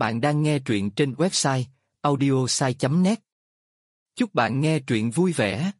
Bạn đang nghe truyện trên website audiosai.net. Chúc bạn nghe truyện vui vẻ.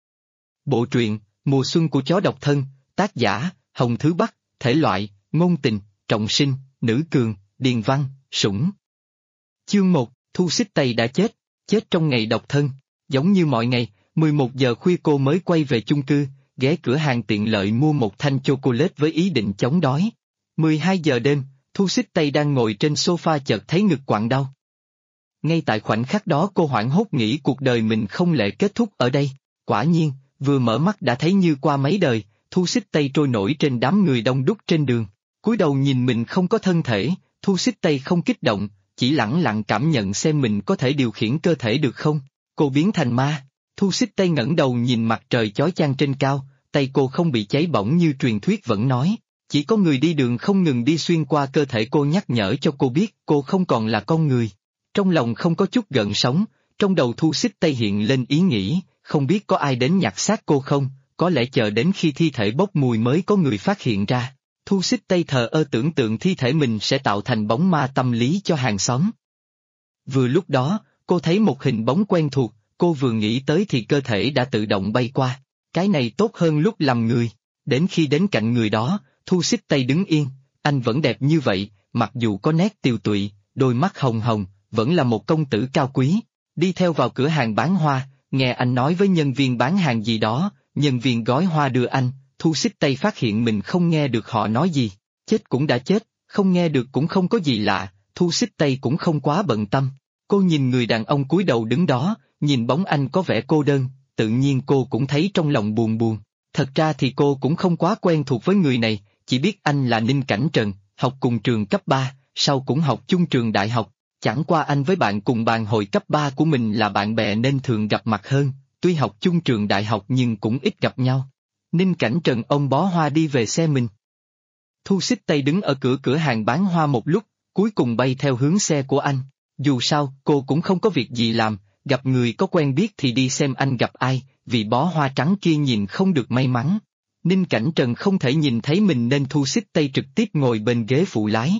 Bộ truyện Mùa xuân của chó độc thân, tác giả Hồng Thứ Bắc, thể loại ngôn tình, trọng sinh, nữ cường, điền văn, sủng. Chương 1, Thu Xích Tây đã chết trong ngày độc thân. Giống như mọi ngày, 11 giờ khuya cô mới quay về chung cư, ghé cửa hàng tiện lợi mua một thanh chocolate với ý định chống đói. 12 giờ đêm, Thu Xích Tây đang ngồi trên sofa chợt thấy ngực quặn đau. Ngay tại khoảnh khắc đó cô hoảng hốt nghĩ cuộc đời mình không lẽ kết thúc ở đây. Quả nhiên, vừa mở mắt đã thấy như qua mấy đời, Thu Xích Tây trôi nổi trên đám người đông đúc trên đường. Cúi đầu nhìn mình không có thân thể, Thu Xích Tây không kích động, chỉ lẳng lặng cảm nhận xem mình có thể điều khiển cơ thể được không. Cô biến thành ma. Thu Xích Tây ngẩng đầu nhìn mặt trời chói chang trên cao, tay cô không bị cháy bỏng như truyền thuyết vẫn nói. Chỉ có người đi đường không ngừng đi xuyên qua cơ thể cô nhắc nhở cho cô biết cô không còn là con người. Trong lòng không có chút gợn sóng, trong đầu Thu Xích Tây hiện lên ý nghĩ, không biết có ai đến nhặt xác cô không, có lẽ chờ đến khi thi thể bốc mùi mới có người phát hiện ra. Thu Xích Tây thờ ơ tưởng tượng thi thể mình sẽ tạo thành bóng ma tâm lý cho hàng xóm. Vừa lúc đó, cô thấy một hình bóng quen thuộc, cô vừa nghĩ tới thì cơ thể đã tự động bay qua. Cái này tốt hơn lúc làm người. Đến khi đến cạnh người đó, Thu Xích Tây đứng yên, anh vẫn đẹp như vậy, mặc dù có nét tiều tụy, đôi mắt hồng hồng, vẫn là một công tử cao quý. Đi theo vào cửa hàng bán hoa, nghe anh nói với nhân viên bán hàng gì đó, nhân viên gói hoa đưa anh, Thu Xích Tây phát hiện mình không nghe được họ nói gì. Chết cũng đã chết, không nghe được cũng không có gì lạ, Thu Xích Tây cũng không quá bận tâm. Cô nhìn người đàn ông cúi đầu đứng đó, nhìn bóng anh có vẻ cô đơn, tự nhiên cô cũng thấy trong lòng buồn buồn. Thật ra thì cô cũng không quá quen thuộc với người này, chỉ biết anh là Ninh Cảnh Trần, học cùng trường cấp 3, sau cũng học chung trường đại học. Chẳng qua anh với bạn cùng bàn hồi cấp 3 của mình là bạn bè nên thường gặp mặt hơn, tuy học chung trường đại học nhưng cũng ít gặp nhau. Ninh Cảnh Trần ôm bó hoa đi về xe mình. Thu Xích Tây đứng ở cửa hàng bán hoa một lúc, cuối cùng bay theo hướng xe của anh. Dù sao, cô cũng không có việc gì làm, gặp người có quen biết thì đi xem anh gặp ai, vì bó hoa trắng kia nhìn không được may mắn. Ninh Cảnh Trần không thể nhìn thấy mình nên Thu Xích Tây trực tiếp ngồi bên ghế phụ lái.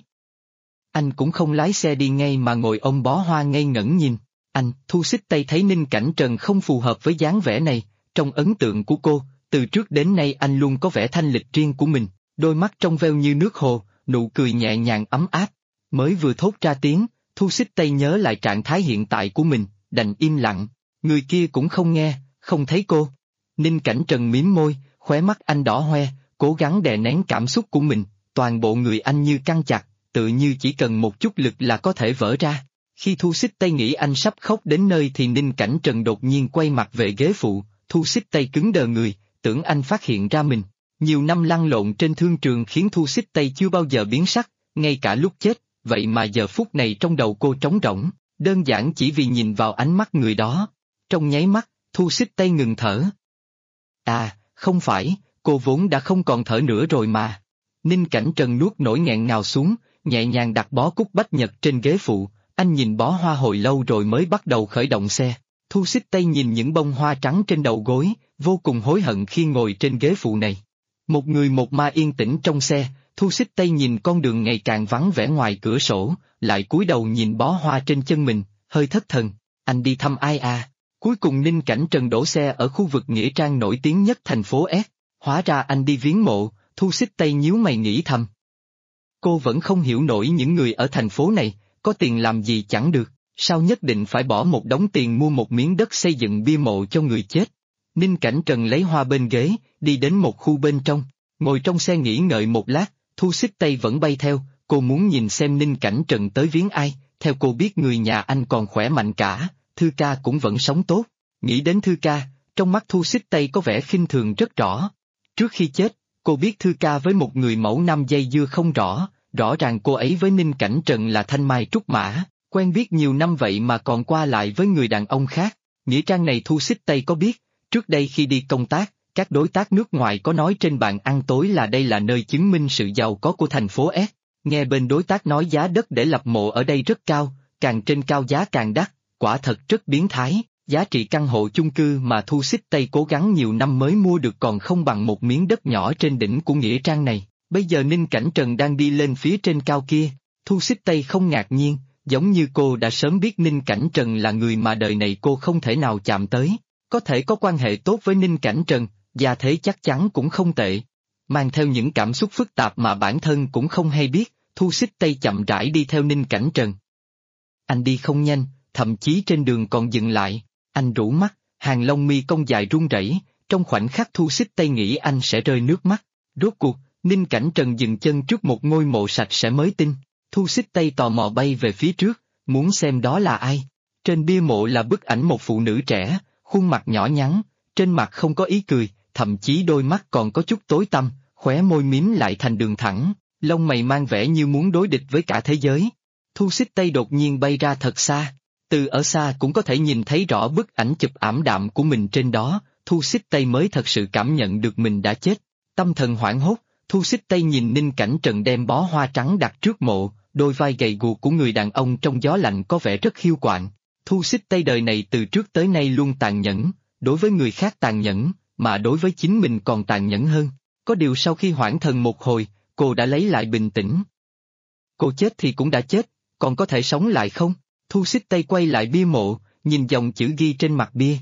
Anh cũng không lái xe đi ngay mà ngồi ôm bó hoa ngây ngẩn nhìn. Anh, Thu Xích Tây thấy Ninh Cảnh Trần không phù hợp với dáng vẻ này, trong ấn tượng của cô, từ trước đến nay anh luôn có vẻ thanh lịch riêng của mình, đôi mắt trong veo như nước hồ, nụ cười nhẹ nhàng ấm áp. Mới vừa thốt ra tiếng, Thu Xích Tây nhớ lại trạng thái hiện tại của mình, đành im lặng, người kia cũng không nghe, không thấy cô. Ninh Cảnh Trần mím môi, khóe mắt anh đỏ hoe, cố gắng đè nén cảm xúc của mình, toàn bộ người anh như căng chặt, tự như chỉ cần một chút lực là có thể vỡ ra. Khi Thu Xích Tây nghĩ anh sắp khóc đến nơi thì Ninh Cảnh Trần đột nhiên quay mặt về ghế phụ, Thu Xích Tây cứng đờ người, tưởng anh phát hiện ra mình. Nhiều năm lăn lộn trên thương trường khiến Thu Xích Tây chưa bao giờ biến sắc, ngay cả lúc chết, vậy mà giờ phút này trong đầu cô trống rỗng, đơn giản chỉ vì nhìn vào ánh mắt người đó. Trong nháy mắt, Thu Xích Tây ngừng thở. À, không phải, cô vốn đã không còn thở nữa rồi mà. Ninh Cảnh Trần nuốt nỗi nghẹn ngào xuống, nhẹ nhàng đặt bó cúc bách nhật trên ghế phụ, anh nhìn bó hoa hồi lâu rồi mới bắt đầu khởi động xe. Thu Xích Tây nhìn những bông hoa trắng trên đầu gối, vô cùng hối hận khi ngồi trên ghế phụ này. Một người một ma yên tĩnh trong xe, Thu Xích Tây nhìn con đường ngày càng vắng vẻ ngoài cửa sổ, lại cúi đầu nhìn bó hoa trên chân mình, hơi thất thần. Anh đi thăm ai à? Cuối cùng Ninh Cảnh Trần đổ xe ở khu vực nghĩa trang nổi tiếng nhất thành phố S. Hóa ra anh đi viếng mộ, Thu Xích Tây nhíu mày nghĩ thầm. Cô vẫn không hiểu nổi những người ở thành phố này, có tiền làm gì chẳng được, sao nhất định phải bỏ một đống tiền mua một miếng đất xây dựng bia mộ cho người chết. Ninh Cảnh Trần lấy hoa bên ghế, đi đến một khu bên trong, ngồi trong xe nghỉ ngợi một lát, Thu Xích Tây vẫn bay theo, cô muốn nhìn xem Ninh Cảnh Trần tới viếng ai, theo cô biết người nhà anh còn khỏe mạnh cả, Thư ca cũng vẫn sống tốt. Nghĩ đến Thư ca, trong mắt Thu Xích Tây có vẻ khinh thường rất rõ. Trước khi chết, cô biết Thư ca với một người mẫu nam dây dưa không rõ, rõ ràng cô ấy với Ninh Cảnh Trần là thanh mai trúc mã, quen biết nhiều năm vậy mà còn qua lại với người đàn ông khác. Nghĩa trang này Thu Xích Tây có biết, trước đây khi đi công tác, các đối tác nước ngoài có nói trên bàn ăn tối là đây là nơi chứng minh sự giàu có của thành phố S. Nghe bên đối tác nói giá đất để lập mộ ở đây rất cao, càng trên cao giá càng đắt, quả thật rất biến thái. Giá trị căn hộ chung cư mà Thu Xích Tây cố gắng nhiều năm mới mua được còn không bằng một miếng đất nhỏ trên đỉnh của nghĩa trang này. Bây giờ Ninh Cảnh Trần đang đi lên phía trên cao kia, Thu Xích Tây không ngạc nhiên, Giống như cô đã sớm biết Ninh Cảnh Trần là người mà đời này cô không thể nào chạm tới. Có thể có quan hệ tốt với Ninh Cảnh Trần, gia thế chắc chắn cũng không tệ. Mang theo những cảm xúc phức tạp mà bản thân cũng không hay biết, Thu Xích Tây chậm rãi đi theo Ninh Cảnh Trần. Anh đi không nhanh, thậm chí trên đường còn dừng lại, anh rũ mắt, hàng lông mi cong dài run rẩy. Trong khoảnh khắc Thu Xích Tây nghĩ anh sẽ rơi nước mắt. Rốt cuộc, Ninh Cảnh Trần dừng chân trước một ngôi mộ sạch sẽ mới tinh. Thu Xích Tây tò mò bay về phía trước, muốn xem đó là ai. Trên bia mộ là bức ảnh một phụ nữ trẻ, khuôn mặt nhỏ nhắn, trên mặt không có ý cười, thậm chí đôi mắt còn có chút tối tăm, khóe môi mím lại thành đường thẳng, lông mày mang vẻ như muốn đối địch với cả thế giới. Thu Xích Tây đột nhiên bay ra thật xa, từ ở xa cũng có thể nhìn thấy rõ bức ảnh chụp ảm đạm của mình trên đó. Thu Xích Tây mới thật sự cảm nhận được mình đã chết. Tâm thần hoảng hốt, Thu Xích Tây nhìn Ninh Cảnh Trần đem bó hoa trắng đặt trước mộ, đôi vai gầy guộc của người đàn ông trong gió lạnh có vẻ rất khiêu quạng. Thu Xích Tây đời này từ trước tới nay luôn tàn nhẫn, đối với người khác tàn nhẫn, mà đối với chính mình còn tàn nhẫn hơn. Có điều sau khi hoảng thần một hồi, cô đã lấy lại bình tĩnh. Cô chết thì cũng đã chết, còn có thể sống lại không? Thu Xích Tây quay lại bia mộ, nhìn dòng chữ ghi trên mặt bia.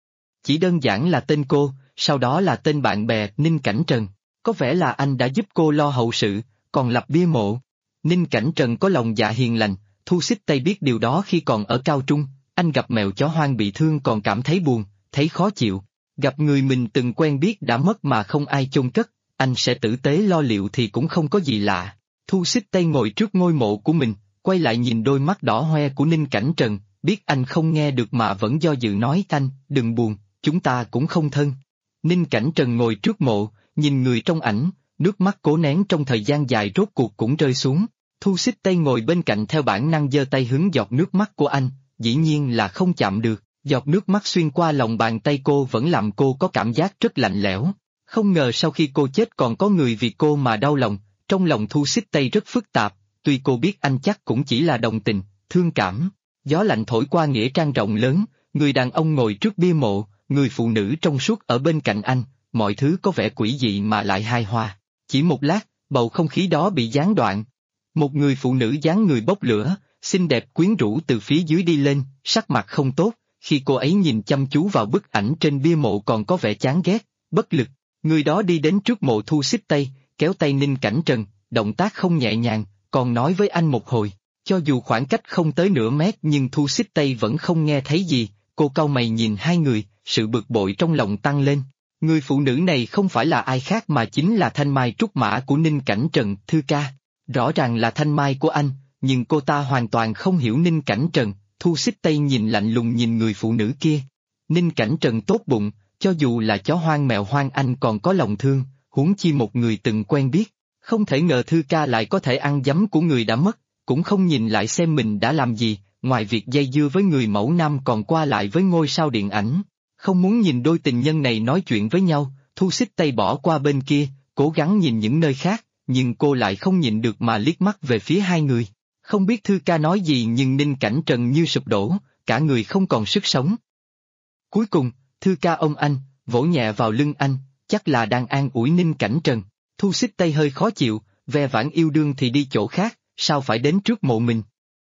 Chỉ đơn giản là tên cô, sau đó là tên bạn bè Ninh Cảnh Trần. Có vẻ là anh đã giúp cô lo hậu sự, còn lập bia mộ. Ninh Cảnh Trần có lòng dạ hiền lành, Thu Xích Tây biết điều đó khi còn ở cao trung. Anh gặp mèo chó hoang bị thương còn cảm thấy buồn, thấy khó chịu. Gặp người mình từng quen biết đã mất mà không ai chôn cất, anh sẽ tử tế lo liệu thì cũng không có gì lạ. Thu Xích Tây ngồi trước ngôi mộ của mình, quay lại nhìn đôi mắt đỏ hoe của Ninh Cảnh Trần, biết anh không nghe được mà vẫn do dự nói anh, đừng buồn, chúng ta cũng không thân. Ninh Cảnh Trần ngồi trước mộ, nhìn người trong ảnh, nước mắt cố nén trong thời gian dài rốt cuộc cũng rơi xuống. Thu Xích Tây ngồi bên cạnh theo bản năng giơ tay hứng giọt nước mắt của anh, dĩ nhiên là không chạm được, giọt nước mắt xuyên qua lòng bàn tay cô vẫn làm cô có cảm giác rất lạnh lẽo. Không ngờ sau khi cô chết còn có người vì cô mà đau lòng, trong lòng Thu Xích Tây rất phức tạp, tuy cô biết anh chắc cũng chỉ là đồng tình, thương cảm. Gió lạnh thổi qua nghĩa trang rộng lớn, người đàn ông ngồi trước bia mộ, người phụ nữ trong suốt ở bên cạnh anh, mọi thứ có vẻ quỷ dị mà lại hài hòa. Chỉ một lát, bầu không khí đó bị gián đoạn. Một người phụ nữ dáng người bốc lửa, xinh đẹp quyến rũ từ phía dưới đi lên, sắc mặt không tốt, khi cô ấy nhìn chăm chú vào bức ảnh trên bia mộ còn có vẻ chán ghét, bất lực. Người đó đi đến trước mộ Thu Xích Tây, kéo tay Ninh Cảnh Trần, động tác không nhẹ nhàng, còn nói với anh một hồi. Cho dù khoảng cách không tới nửa mét nhưng Thu Xích Tây vẫn không nghe thấy gì, cô cau mày nhìn hai người, sự bực bội trong lòng tăng lên. Người phụ nữ này không phải là ai khác mà chính là thanh mai trúc mã của Ninh Cảnh Trần, Thư ca. Rõ ràng là thanh mai của anh, nhưng cô ta hoàn toàn không hiểu Ninh Cảnh Trần. Thu Xích Tây nhìn lạnh lùng nhìn người phụ nữ kia. Ninh Cảnh Trần tốt bụng, cho dù là chó hoang mèo hoang anh còn có lòng thương, huống chi một người từng quen biết. Không thể ngờ Thư ca lại có thể ăn dấm của người đã mất, cũng không nhìn lại xem mình đã làm gì, ngoài việc dây dưa với người mẫu nam còn qua lại với ngôi sao điện ảnh. Không muốn nhìn đôi tình nhân này nói chuyện với nhau, Thu Xích Tây bỏ qua bên kia, cố gắng nhìn những nơi khác, nhưng cô lại không nhịn được mà liếc mắt về phía hai người. Không biết Thư ca nói gì nhưng Ninh Cảnh Trần như sụp đổ, cả người không còn sức sống. Cuối cùng, Thư ca ôm anh, vỗ nhẹ vào lưng anh, chắc là đang an ủi Ninh Cảnh Trần. Thu Xích Tây hơi khó chịu, ve vãn yêu đương thì đi chỗ khác, sao phải đến trước mộ mình.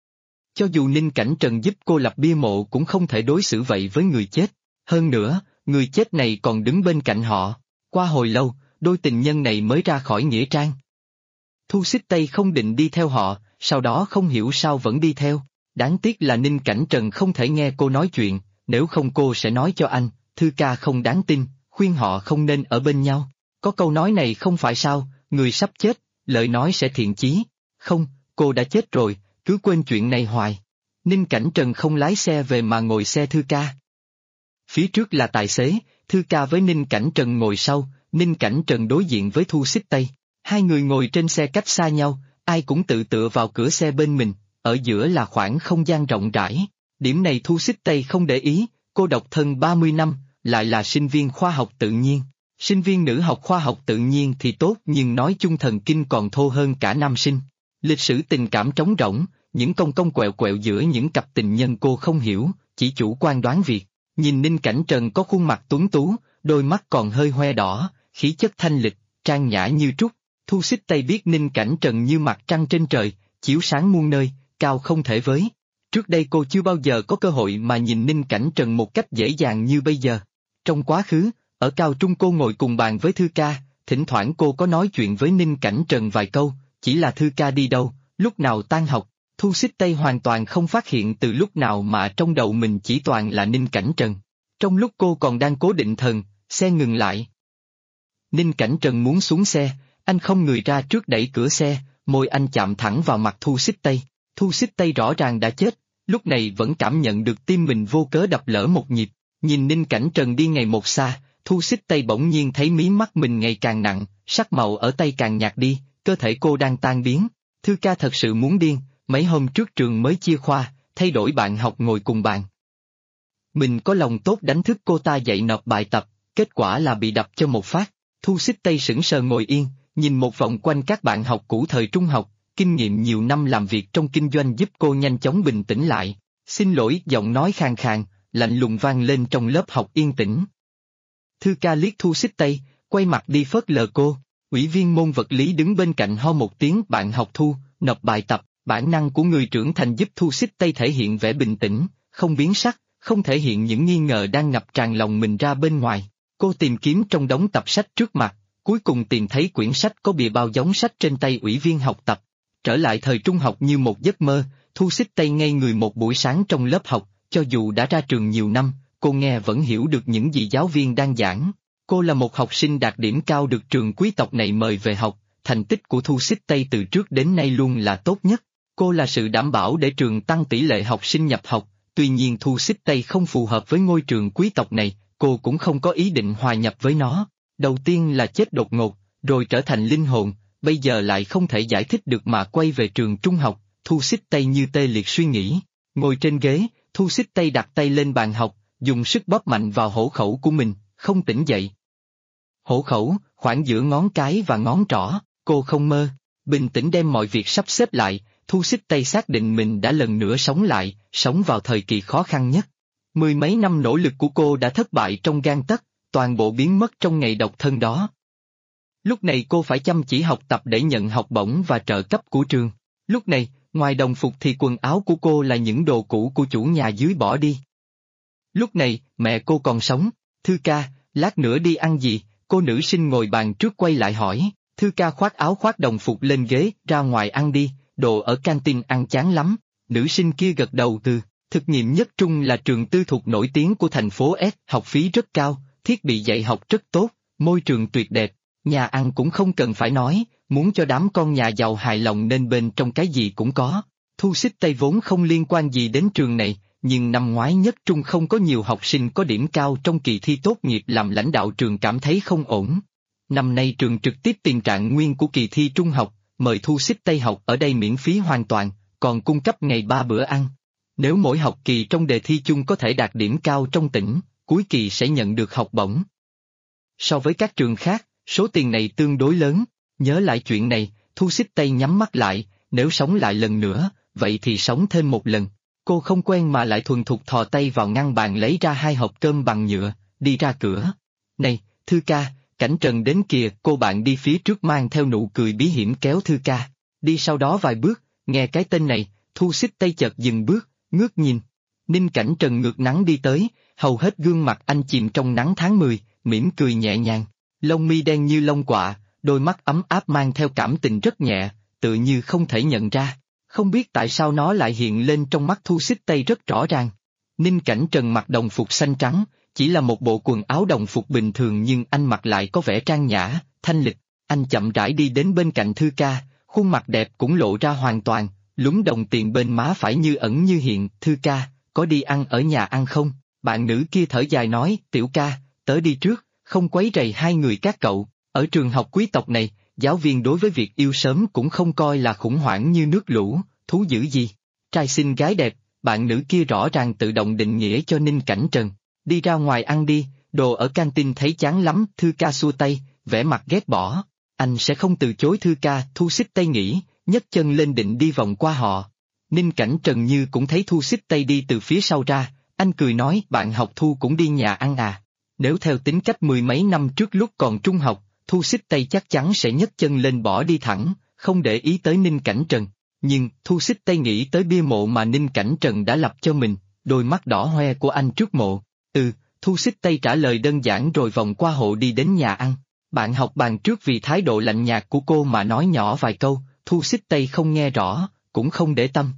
Cho dù Ninh Cảnh Trần giúp cô lập bia mộ cũng không thể đối xử vậy với người chết. Hơn nữa, người chết này còn đứng bên cạnh họ. Qua hồi lâu, đôi tình nhân này mới ra khỏi nghĩa trang. Thu Xích Tây không định đi theo họ, sau đó không hiểu sao vẫn đi theo. Đáng tiếc là Ninh Cảnh Trần không thể nghe cô nói chuyện, nếu không cô sẽ nói cho anh, Thư ca không đáng tin, khuyên họ không nên ở bên nhau. Có câu nói này không phải sao, người sắp chết, lời nói sẽ thiện chí. Không, cô đã chết rồi, cứ quên chuyện này hoài. Ninh Cảnh Trần không lái xe về mà ngồi xe Thư ca. Phía trước là tài xế, Thư ca với Ninh Cảnh Trần ngồi sau, Ninh Cảnh Trần đối diện với Thu Xích Tây. Hai người ngồi trên xe cách xa nhau, ai cũng tự tựa vào cửa xe bên mình, ở giữa là khoảng không gian rộng rãi. Điểm này Thu Xích Tây không để ý, cô độc thân 30 năm, lại là sinh viên khoa học tự nhiên. Sinh viên nữ học khoa học tự nhiên thì tốt nhưng nói chung thần kinh còn thô hơn cả nam sinh. Lịch sử tình cảm trống rỗng, những cong cong quẹo quẹo giữa những cặp tình nhân cô không hiểu, chỉ chủ quan đoán việc. Nhìn Ninh Cảnh Trần có khuôn mặt tuấn tú, đôi mắt còn hơi hoe đỏ, khí chất thanh lịch, trang nhã như trúc. Thu Xích Tây biết Ninh Cảnh Trần như mặt trăng trên trời, chiếu sáng muôn nơi, cao không thể với. Trước đây cô chưa bao giờ có cơ hội mà nhìn Ninh Cảnh Trần một cách dễ dàng như bây giờ. Trong quá khứ, ở cao trung cô ngồi cùng bàn với Thư ca, thỉnh thoảng cô có nói chuyện với Ninh Cảnh Trần vài câu, chỉ là Thư ca đi đâu, lúc nào tan học, Thu Xích Tây hoàn toàn không phát hiện từ lúc nào mà trong đầu mình chỉ toàn là Ninh Cảnh Trần. Trong lúc cô còn đang cố định thần, xe ngừng lại. Ninh Cảnh Trần muốn xuống xe, anh không người ra trước đẩy cửa xe, môi anh chạm thẳng vào mặt Thu Xích Tây. Thu Xích Tây rõ ràng đã chết, lúc này vẫn cảm nhận được tim mình vô cớ đập lỡ một nhịp. Nhìn Ninh Cảnh Trần đi ngày một xa, Thu Xích Tây bỗng nhiên thấy mí mắt mình ngày càng nặng, sắc màu ở tay càng nhạt đi, cơ thể cô đang tan biến. Thư ca thật sự muốn điên, mấy hôm trước trường mới chia khoa, thay đổi bạn học ngồi cùng bàn. Mình có lòng tốt đánh thức cô ta dậy nộp bài tập, kết quả là bị đập cho một phát. Thu Xích Tây sững sờ ngồi yên, nhìn một vòng quanh các bạn học cũ thời trung học, kinh nghiệm nhiều năm làm việc trong kinh doanh giúp cô nhanh chóng bình tĩnh lại. Xin lỗi, giọng nói khàn khàn, lạnh lùng vang lên trong lớp học yên tĩnh. Thư ca liếc Thu Xích Tây, quay mặt đi phớt lờ cô. Ủy viên môn vật lý đứng bên cạnh ho một tiếng, bạn học Thu, nộp bài tập. Bản năng của người trưởng thành giúp Thu Xích Tây thể hiện vẻ bình tĩnh, không biến sắc, không thể hiện những nghi ngờ đang ngập tràn lòng mình ra bên ngoài. Cô tìm kiếm trong đống tập sách trước mặt, cuối cùng tìm thấy quyển sách có bìa bao giống sách trên tay ủy viên học tập. Trở lại thời trung học như một giấc mơ, Thu Xích Tây ngây người một buổi sáng trong lớp học, cho dù đã ra trường nhiều năm, cô nghe vẫn hiểu được những gì giáo viên đang giảng. Cô là một học sinh đạt điểm cao được trường quý tộc này mời về học, thành tích của Thu Xích Tây từ trước đến nay luôn là tốt nhất. Cô là sự đảm bảo để trường tăng tỷ lệ học sinh nhập học, tuy nhiên Thu Xích Tây không phù hợp với ngôi trường quý tộc này, cô cũng không có ý định hòa nhập với nó. Đầu tiên là chết đột ngột, rồi trở thành linh hồn, bây giờ lại không thể giải thích được mà quay về trường trung học. Thu Xích Tây như tê liệt suy nghĩ. Ngồi trên ghế, Thu Xích Tây đặt tay lên bàn học, dùng sức bóp mạnh vào hổ khẩu của mình, không tỉnh dậy. Hổ khẩu, khoảng giữa ngón cái và ngón trỏ, cô không mơ, bình tĩnh đem mọi việc sắp xếp lại. Thu Xích Tây xác định mình đã lần nữa sống lại, sống vào thời kỳ khó khăn nhất. Mười mấy năm nỗ lực của cô đã thất bại trong gang tấc, toàn bộ biến mất trong ngày độc thân đó. Lúc này cô phải chăm chỉ học tập để nhận học bổng và trợ cấp của trường. Lúc này, ngoài đồng phục thì quần áo của cô là những đồ cũ của chủ nhà dưới bỏ đi. Lúc này, mẹ cô còn sống. Thư ca, lát nữa đi ăn gì? Cô nữ sinh ngồi bàn trước quay lại hỏi. Thư ca khoác áo khoác đồng phục lên ghế, ra ngoài ăn đi. Đồ ở canteen ăn chán lắm. Nữ sinh kia gật đầu từ. Thực nghiệm nhất trung là trường tư thục nổi tiếng của thành phố S, học phí rất cao, thiết bị dạy học rất tốt, môi trường tuyệt đẹp, nhà ăn cũng không cần phải nói, muốn cho đám con nhà giàu hài lòng nên bên trong cái gì cũng có. Thu Xích Tây vốn không liên quan gì đến trường này, nhưng năm ngoái nhất trung không có nhiều học sinh có điểm cao trong kỳ thi tốt nghiệp làm lãnh đạo trường cảm thấy không ổn. Năm nay trường trực tiếp tiền trạng nguyên của kỳ thi trung học, mời Thu Xích Tây học ở đây miễn phí hoàn toàn, còn cung cấp ngày 3 bữa ăn. Nếu mỗi học kỳ trong đề thi chung có thể đạt điểm cao trong tỉnh, cuối kỳ sẽ nhận được học bổng. So với các trường khác, số tiền này tương đối lớn. Nhớ lại chuyện này, Thu Xích Tây nhắm mắt lại, nếu sống lại lần nữa, vậy thì sống thêm một lần. Cô không quen mà lại thuần thục thò tay vào ngăn bàn lấy ra 2 hộp cơm bằng nhựa, đi ra cửa. Này, Thư ca, Cảnh Trần đến kìa. Cô bạn đi phía trước mang theo nụ cười bí hiểm kéo Thư ca. Đi sau đó vài bước, nghe cái tên này, Thu Xích Tây chợt dừng bước, ngước nhìn. Ninh Cảnh Trần ngược nắng đi tới, hầu hết gương mặt anh chìm trong nắng tháng 10, mỉm cười nhẹ nhàng. Lông mi đen như lông quạ, đôi mắt ấm áp mang theo cảm tình rất nhẹ, tự như không thể nhận ra. Không biết tại sao nó lại hiện lên trong mắt Thu Xích Tây rất rõ ràng. Ninh Cảnh Trần mặc đồng phục xanh trắng, chỉ là một bộ quần áo đồng phục bình thường nhưng anh mặc lại có vẻ trang nhã, thanh lịch. Anh chậm rãi đi đến bên cạnh Thư ca, khuôn mặt đẹp cũng lộ ra hoàn toàn, lúm đồng tiền bên má phải như ẩn như hiện. Thư ca, có đi ăn ở nhà ăn không? Bạn nữ kia thở dài nói, tiểu ca, tớ đi trước, không quấy rầy hai người các cậu. Ở trường học quý tộc này, giáo viên đối với việc yêu sớm cũng không coi là khủng hoảng như nước lũ, thú dữ gì. Trai xinh gái đẹp, bạn nữ kia rõ ràng tự động định nghĩa cho Ninh Cảnh Trần. Đi ra ngoài ăn đi, đồ ở canteen thấy chán lắm. Thư ca xua tay, vẻ mặt ghét bỏ. Anh sẽ không từ chối Thư ca. Thu Xích Tây nghĩ, nhấc chân lên định đi vòng qua họ. Ninh Cảnh Trần như cũng thấy Thu Xích Tây đi từ phía sau ra, anh cười nói, bạn học Thu cũng đi nhà ăn à. Nếu theo tính cách mười mấy năm trước lúc còn trung học, Thu Xích Tây chắc chắn sẽ nhấc chân lên bỏ đi thẳng, không để ý tới Ninh Cảnh Trần. Nhưng, Thu Xích Tây nghĩ tới bia mộ mà Ninh Cảnh Trần đã lập cho mình, đôi mắt đỏ hoe của anh trước mộ. Thu Xích Tây trả lời đơn giản rồi vòng qua hộ đi đến nhà ăn. Bạn học bàn trước vì thái độ lạnh nhạt của cô mà nói nhỏ vài câu, Thu Xích Tây không nghe rõ, cũng không để tâm.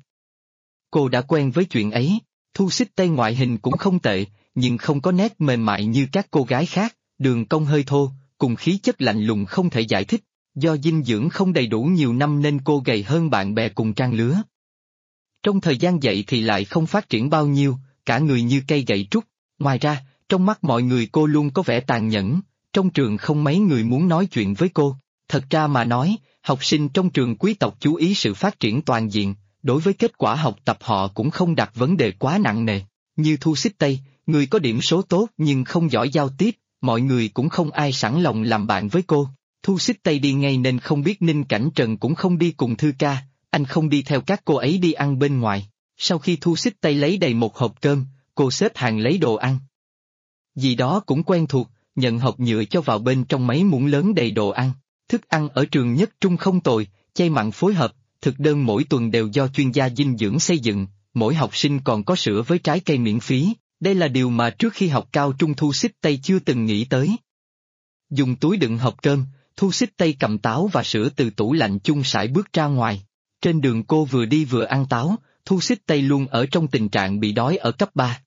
Cô đã quen với chuyện ấy, Thu Xích Tây ngoại hình cũng không tệ, nhưng không có nét mềm mại như các cô gái khác, đường cong hơi thô, cùng khí chất lạnh lùng không thể giải thích. Do dinh dưỡng không đầy đủ nhiều năm nên cô gầy hơn bạn bè cùng trang lứa. Trong thời gian dạy thì lại không phát triển bao nhiêu, cả người như cây gậy trúc. Ngoài ra, trong mắt mọi người cô luôn có vẻ tàn nhẫn, trong trường không mấy người muốn nói chuyện với cô. Thật ra mà nói, học sinh trong trường quý tộc chú ý sự phát triển toàn diện, đối với kết quả học tập họ cũng không đặt vấn đề quá nặng nề. Như Thu Xích Tây, người có điểm số tốt nhưng không giỏi giao tiếp, mọi người cũng không ai sẵn lòng làm bạn với cô. Thu Xích Tây đi ngay nên không biết Ninh Cảnh Trần cũng không đi cùng Thư ca, anh không đi theo các cô ấy đi ăn bên ngoài. Sau khi Thu Xích Tây lấy đầy một hộp cơm, cô xếp hàng lấy đồ ăn. Gì đó cũng quen thuộc, nhận hộp nhựa cho vào bên trong mấy muỗng lớn đầy đồ ăn. Thức ăn ở trường nhất trung không tồi, chay mặn phối hợp, thực đơn mỗi tuần đều do chuyên gia dinh dưỡng xây dựng, mỗi học sinh còn có sữa với trái cây miễn phí. Đây là điều mà trước khi học cao trung Thu Xích Tây chưa từng nghĩ tới. Dùng túi đựng hộp cơm, Thu Xích Tây cầm táo và sữa từ tủ lạnh chung sải bước ra ngoài. Trên đường cô vừa đi vừa ăn táo, Thu Xích Tây luôn ở trong tình trạng bị đói ở cấp 3.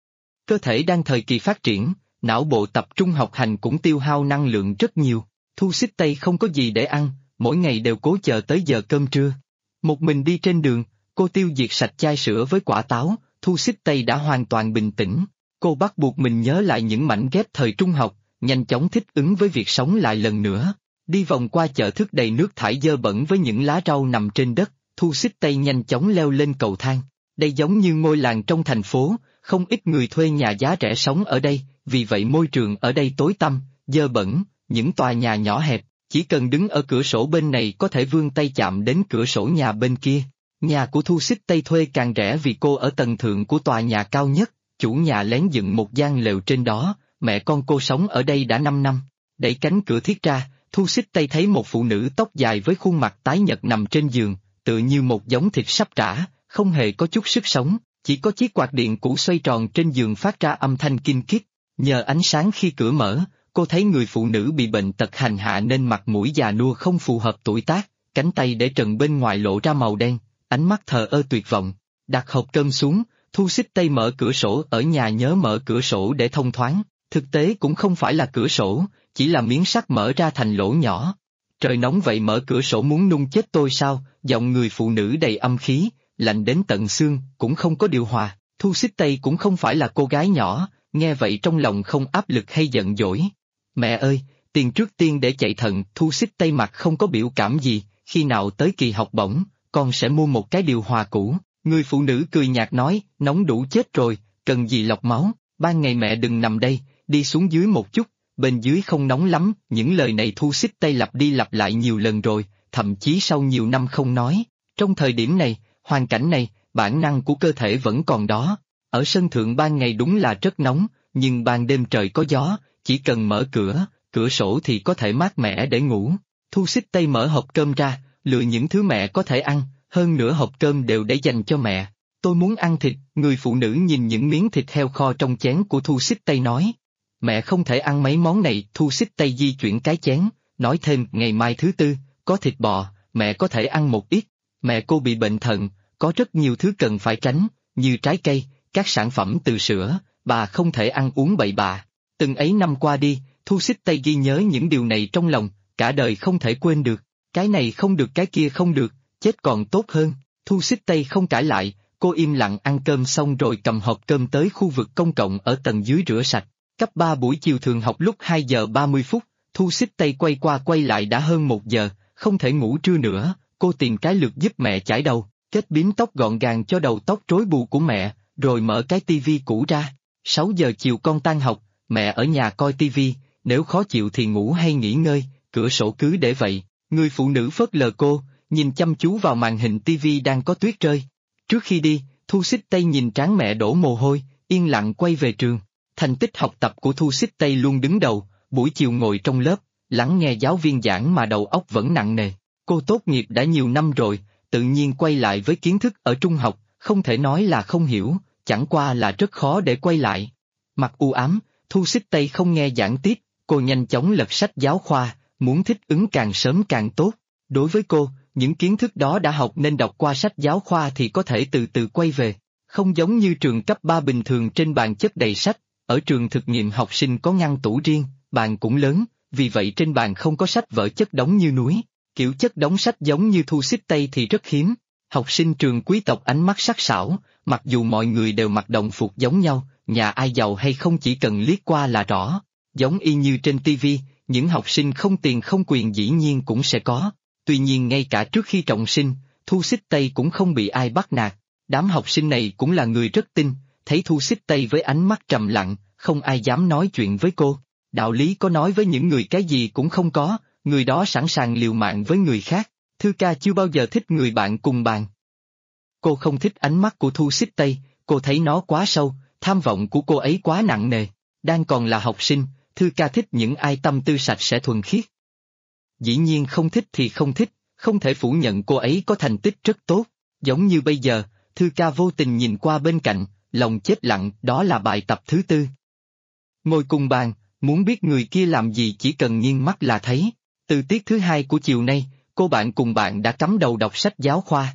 Cơ thể đang thời kỳ phát triển, não bộ tập trung học hành cũng tiêu hao năng lượng rất nhiều. Thu Xích Tây không có gì để ăn, mỗi ngày đều cố chờ tới giờ cơm trưa. Một mình đi trên đường, cô tiêu diệt sạch chai sữa với quả táo, Thu Xích Tây đã hoàn toàn bình tĩnh. Cô bắt buộc mình nhớ lại những mảnh ghép thời trung học, nhanh chóng thích ứng với việc sống lại lần nữa. Đi vòng qua chợ thức đầy nước thải dơ bẩn với những lá rau nằm trên đất, Thu Xích Tây nhanh chóng leo lên cầu thang. Đây giống như ngôi làng trong thành phố, không ít người thuê nhà giá rẻ sống ở đây, vì vậy môi trường ở đây tối tăm, dơ bẩn, những tòa nhà nhỏ hẹp, chỉ cần đứng ở cửa sổ bên này có thể vươn tay chạm đến cửa sổ nhà bên kia. Nhà của Thu Xích Tây thuê càng rẻ vì cô ở tầng thượng của tòa nhà cao nhất, chủ nhà lén dựng một gian lều trên đó, mẹ con cô sống ở đây đã 5 năm. Đẩy cánh cửa thiết ra, Thu Xích Tây thấy một phụ nữ tóc dài với khuôn mặt tái nhợt nằm trên giường, tựa như một giống thịt sắp rã, không hề có chút sức sống, chỉ có chiếc quạt điện cũ xoay tròn trên giường phát ra âm thanh kinh kít. Nhờ ánh sáng khi cửa mở, cô thấy người phụ nữ bị bệnh tật hành hạ nên mặt mũi già nua không phù hợp tuổi tác, cánh tay để trần bên ngoài lộ ra màu đen, ánh mắt thờ ơ tuyệt vọng. Đặt hộp cơm xuống, Thu Xích Tây mở cửa sổ ở nhà, nhớ mở cửa sổ để thông thoáng, thực tế cũng không phải là cửa sổ, chỉ là miếng sắt mở ra thành lỗ nhỏ. Trời nóng vậy mở cửa sổ muốn nung chết tôi sao? Giọng người phụ nữ đầy âm khí, lạnh đến tận xương, cũng không có điều hòa. Thu Xích Tây cũng không phải là cô gái nhỏ, nghe vậy trong lòng không áp lực hay giận dỗi. Mẹ ơi, tiền trước tiên để chạy thận. Thu Xích Tây mặt không có biểu cảm gì, khi nào tới kỳ học bổng, con sẽ mua một cái điều hòa cũ. Người phụ nữ cười nhạt nói, nóng đủ chết rồi, cần gì lọc máu, ban ngày mẹ đừng nằm đây, đi xuống dưới một chút, bên dưới không nóng lắm. Những lời này Thu Xích Tây lặp đi lặp lại nhiều lần rồi, thậm chí sau nhiều năm không nói. Trong thời điểm này, hoàn cảnh này, bản năng của cơ thể vẫn còn đó. Ở sân thượng ban ngày đúng là rất nóng, nhưng ban đêm trời có gió, chỉ cần mở cửa sổ thì có thể mát mẻ để ngủ. Thu Xích Tây mở hộp cơm ra, lựa những thứ mẹ có thể ăn, hơn nữa hộp cơm đều để dành cho mẹ. Tôi muốn ăn thịt. Người phụ nữ nhìn những miếng thịt heo kho trong chén của Thu Xích Tây nói. Mẹ không thể ăn mấy món này. Thu Xích Tây di chuyển cái chén, nói thêm ngày mai thứ tư, có thịt bò, mẹ có thể ăn một ít. Mẹ cô bị bệnh thận, có rất nhiều thứ cần phải tránh, như trái cây, các sản phẩm từ sữa, bà không thể ăn uống bậy bạ. Từng ấy năm qua đi, Thu Xích Tây ghi nhớ những điều này trong lòng, cả đời không thể quên được. Cái này không được, cái kia không được, chết còn tốt hơn. Thu Xích Tây không cãi lại, cô im lặng ăn cơm xong rồi cầm hộp cơm tới khu vực công cộng ở tầng dưới rửa sạch. Cấp 3 buổi chiều thường học lúc 2 giờ 30 phút, Thu Xích Tây quay qua quay lại đã hơn 1 giờ, không thể ngủ trưa nữa, cô tìm cái lược giúp mẹ chải đầu, kết bím tóc gọn gàng cho đầu tóc rối bù của mẹ, rồi mở cái tivi cũ ra. 6 giờ chiều con tan học, mẹ ở nhà coi tivi, nếu khó chịu thì ngủ hay nghỉ ngơi, cửa sổ cứ để vậy. Người phụ nữ phớt lờ cô, nhìn chăm chú vào màn hình tivi đang có tuyết rơi. Trước khi đi, Thu Xích Tây nhìn trán mẹ đổ mồ hôi, yên lặng quay về trường. Thành tích học tập của Thu Xích Tây luôn đứng đầu, buổi chiều ngồi trong lớp, lắng nghe giáo viên giảng mà đầu óc vẫn nặng nề. Cô tốt nghiệp đã nhiều năm rồi, tự nhiên quay lại với kiến thức ở trung học, không thể nói là không hiểu, chẳng qua là rất khó để quay lại. Mặt u ám, Thu Xích Tây không nghe giảng tiếp, cô nhanh chóng lật sách giáo khoa, muốn thích ứng càng sớm càng tốt. Đối với cô, những kiến thức đó đã học nên đọc qua sách giáo khoa thì có thể từ từ quay về. Không giống như trường cấp 3 bình thường trên bàn chất đầy sách, ở trường thực nghiệm học sinh có ngăn tủ riêng, bàn cũng lớn, vì vậy trên bàn không có sách vở chất đống như núi. Kiểu chất đống sách giống như Thu Xích Tây thì rất hiếm. Học sinh trường quý tộc ánh mắt sắc sảo, mặc dù mọi người đều mặc đồng phục giống nhau, nhà ai giàu hay không chỉ cần liếc qua là rõ. Giống y như trên TV, những học sinh không tiền không quyền dĩ nhiên cũng sẽ có. Tuy nhiên ngay cả trước khi trọng sinh, Thu Xích Tây cũng không bị ai bắt nạt. Đám học sinh này cũng là người rất tinh, thấy Thu Xích Tây với ánh mắt trầm lặng, không ai dám nói chuyện với cô. Đạo lý có nói với những người cái gì cũng không có, người đó sẵn sàng liều mạng với người khác. Thư ca chưa bao giờ thích người bạn cùng bàn. Cô không thích ánh mắt của Thu Xích Tây, cô thấy nó quá sâu, tham vọng của cô ấy quá nặng nề. Đang còn là học sinh, Thư ca thích những ai tâm tư sạch sẽ thuần khiết. Dĩ nhiên không thích thì không thích, không thể phủ nhận cô ấy có thành tích rất tốt. Giống như bây giờ, Thư ca vô tình nhìn qua bên cạnh, lòng chết lặng, đó là bài tập thứ 4. Ngồi cùng bàn, muốn biết người kia làm gì chỉ cần nghiêng mắt là thấy. Từ tiết thứ 2 của chiều nay, cô bạn cùng bạn đã cắm đầu đọc sách giáo khoa.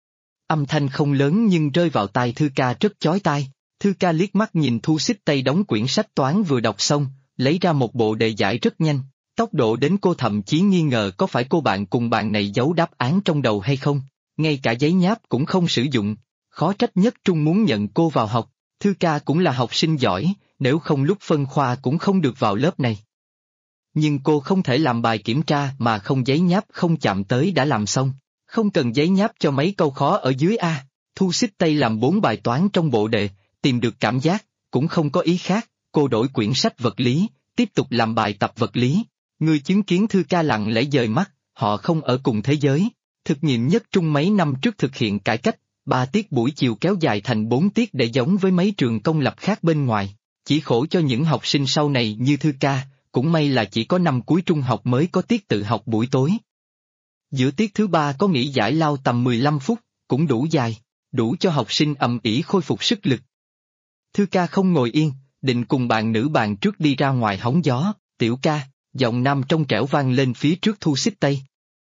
Âm thanh không lớn nhưng rơi vào tai Thư ca rất chói tai. Thư ca liếc mắt nhìn Thu Xích Tây đóng quyển sách toán vừa đọc xong, lấy ra một bộ đề giải rất nhanh. Tốc độ đến cô thậm chí nghi ngờ có phải cô bạn cùng bạn này giấu đáp án trong đầu hay không. Ngay cả giấy nháp cũng không sử dụng. Khó trách nhất trung muốn nhận cô vào học. Thư ca cũng là học sinh giỏi, nếu không lúc phân khoa cũng không được vào lớp này. Nhưng cô không thể làm bài kiểm tra mà không giấy nháp không chạm tới đã làm xong. Không cần giấy nháp cho mấy câu khó ở dưới A. Thu Xích Tây làm 4 bài toán trong bộ đề, tìm được cảm giác, cũng không có ý khác, cô đổi quyển sách vật lý, tiếp tục làm bài tập vật lý. Người chứng kiến Thư ca lặng lẽ dời mắt, họ không ở cùng thế giới. Thực nghiệm nhất trung mấy năm trước thực hiện cải cách, 3 tiết buổi chiều kéo dài thành 4 tiết để giống với mấy trường công lập khác bên ngoài. Chỉ khổ cho những học sinh sau này như Thư ca, cũng may là chỉ có năm cuối trung học mới có tiết tự học buổi tối. Giữa tiết thứ 3 có nghỉ giải lao tầm 15 phút, cũng đủ dài, đủ cho học sinh ầm ĩ khôi phục sức lực. Thư ca không ngồi yên, định cùng bạn nữ bàn trước đi ra ngoài hóng gió. Tiểu ca, giọng nam trong trẻo vang lên phía trước Thu Xích Tây.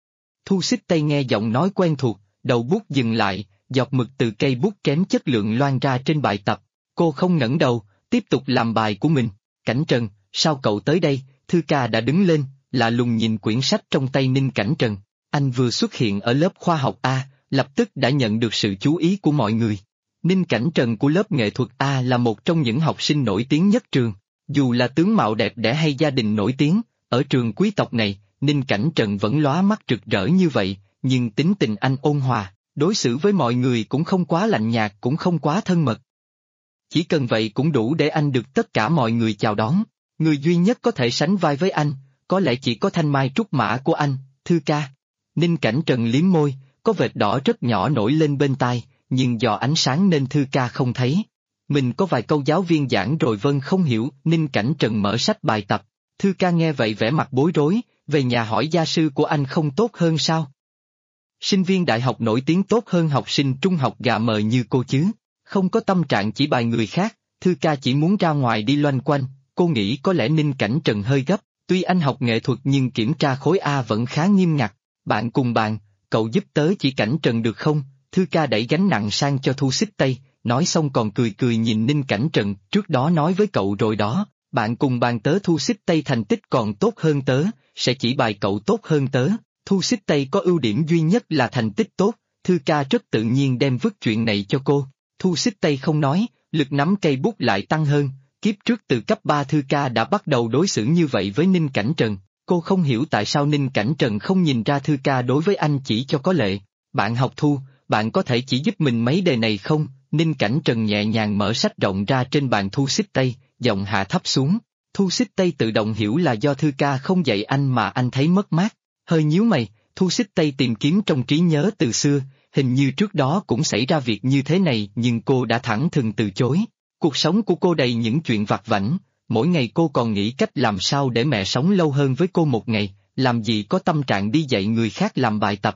Thu Xích Tây nghe giọng nói quen thuộc, đầu bút dừng lại, giọt mực từ cây bút kém chất lượng loang ra trên bài tập. Cô không ngẩng đầu, tiếp tục làm bài của mình. Cảnh Trần, sao cậu tới đây? Thư ca đã đứng lên, lạ lùng nhìn quyển sách trong tay Ninh Cảnh Trần. Anh vừa xuất hiện ở lớp khoa học A, lập tức đã nhận được sự chú ý của mọi người. Ninh Cảnh Trần của lớp nghệ thuật A là một trong những học sinh nổi tiếng nhất trường. Dù là tướng mạo đẹp đẽ hay gia đình nổi tiếng, ở trường quý tộc này, Ninh Cảnh Trần vẫn lóa mắt rực rỡ như vậy, nhưng tính tình anh ôn hòa, đối xử với mọi người cũng không quá lạnh nhạt cũng không quá thân mật. Chỉ cần vậy cũng đủ để anh được tất cả mọi người chào đón. Người duy nhất có thể sánh vai với anh, có lẽ chỉ có thanh mai trúc mã của anh, Thư ca. Ninh Cảnh Trần liếm môi, có vệt đỏ rất nhỏ nổi lên bên tai, nhưng do ánh sáng nên Thư ca không thấy. Mình có vài câu giáo viên giảng rồi Vân không hiểu. Ninh Cảnh Trần mở sách bài tập. Thư ca nghe vậy vẻ mặt bối rối, về nhà hỏi gia sư của anh không tốt hơn sao? Sinh viên đại học nổi tiếng tốt hơn học sinh trung học gà mờ như cô chứ? Không có tâm trạng chỉ bài người khác, Thư ca chỉ muốn ra ngoài đi loanh quanh. Cô nghĩ có lẽ Ninh Cảnh Trần hơi gấp, tuy anh học nghệ thuật nhưng kiểm tra khối A vẫn khá nghiêm ngặt. Bạn cùng bàn, cậu giúp tớ chỉ Cảnh Trần được không? Thư ca đẩy gánh nặng sang cho Thu Xích Tây, nói xong còn cười cười nhìn Ninh Cảnh Trần, trước đó nói với cậu rồi đó, bạn cùng bàn tớ Thu Xích Tây thành tích còn tốt hơn tớ, sẽ chỉ bài cậu tốt hơn tớ. Thu Xích Tây có ưu điểm duy nhất là thành tích tốt, Thư ca rất tự nhiên đem vứt chuyện này cho cô. Thu Xích Tây không nói, lực nắm cây bút lại tăng hơn, kiếp trước từ cấp 3 Thư ca đã bắt đầu đối xử như vậy với Ninh Cảnh Trần. Cô không hiểu tại sao Ninh Cảnh Trần không nhìn ra Thư ca đối với anh chỉ cho có lệ. Bạn học Thu, bạn có thể chỉ giúp mình mấy đề này không? Ninh Cảnh Trần nhẹ nhàng mở sách rộng ra trên bàn Thu Xích Tây, giọng hạ thấp xuống. Thu Xích Tây tự động hiểu là do Thư ca không dạy anh mà anh thấy mất mát. Hơi nhíu mày, Thu Xích Tây tìm kiếm trong trí nhớ từ xưa, hình như trước đó cũng xảy ra việc như thế này nhưng cô đã thẳng thừng từ chối. Cuộc sống của cô đầy những chuyện vặt vãnh, mỗi ngày cô còn nghĩ cách làm sao để mẹ sống lâu hơn với cô một ngày, làm gì có tâm trạng đi dạy người khác làm bài tập.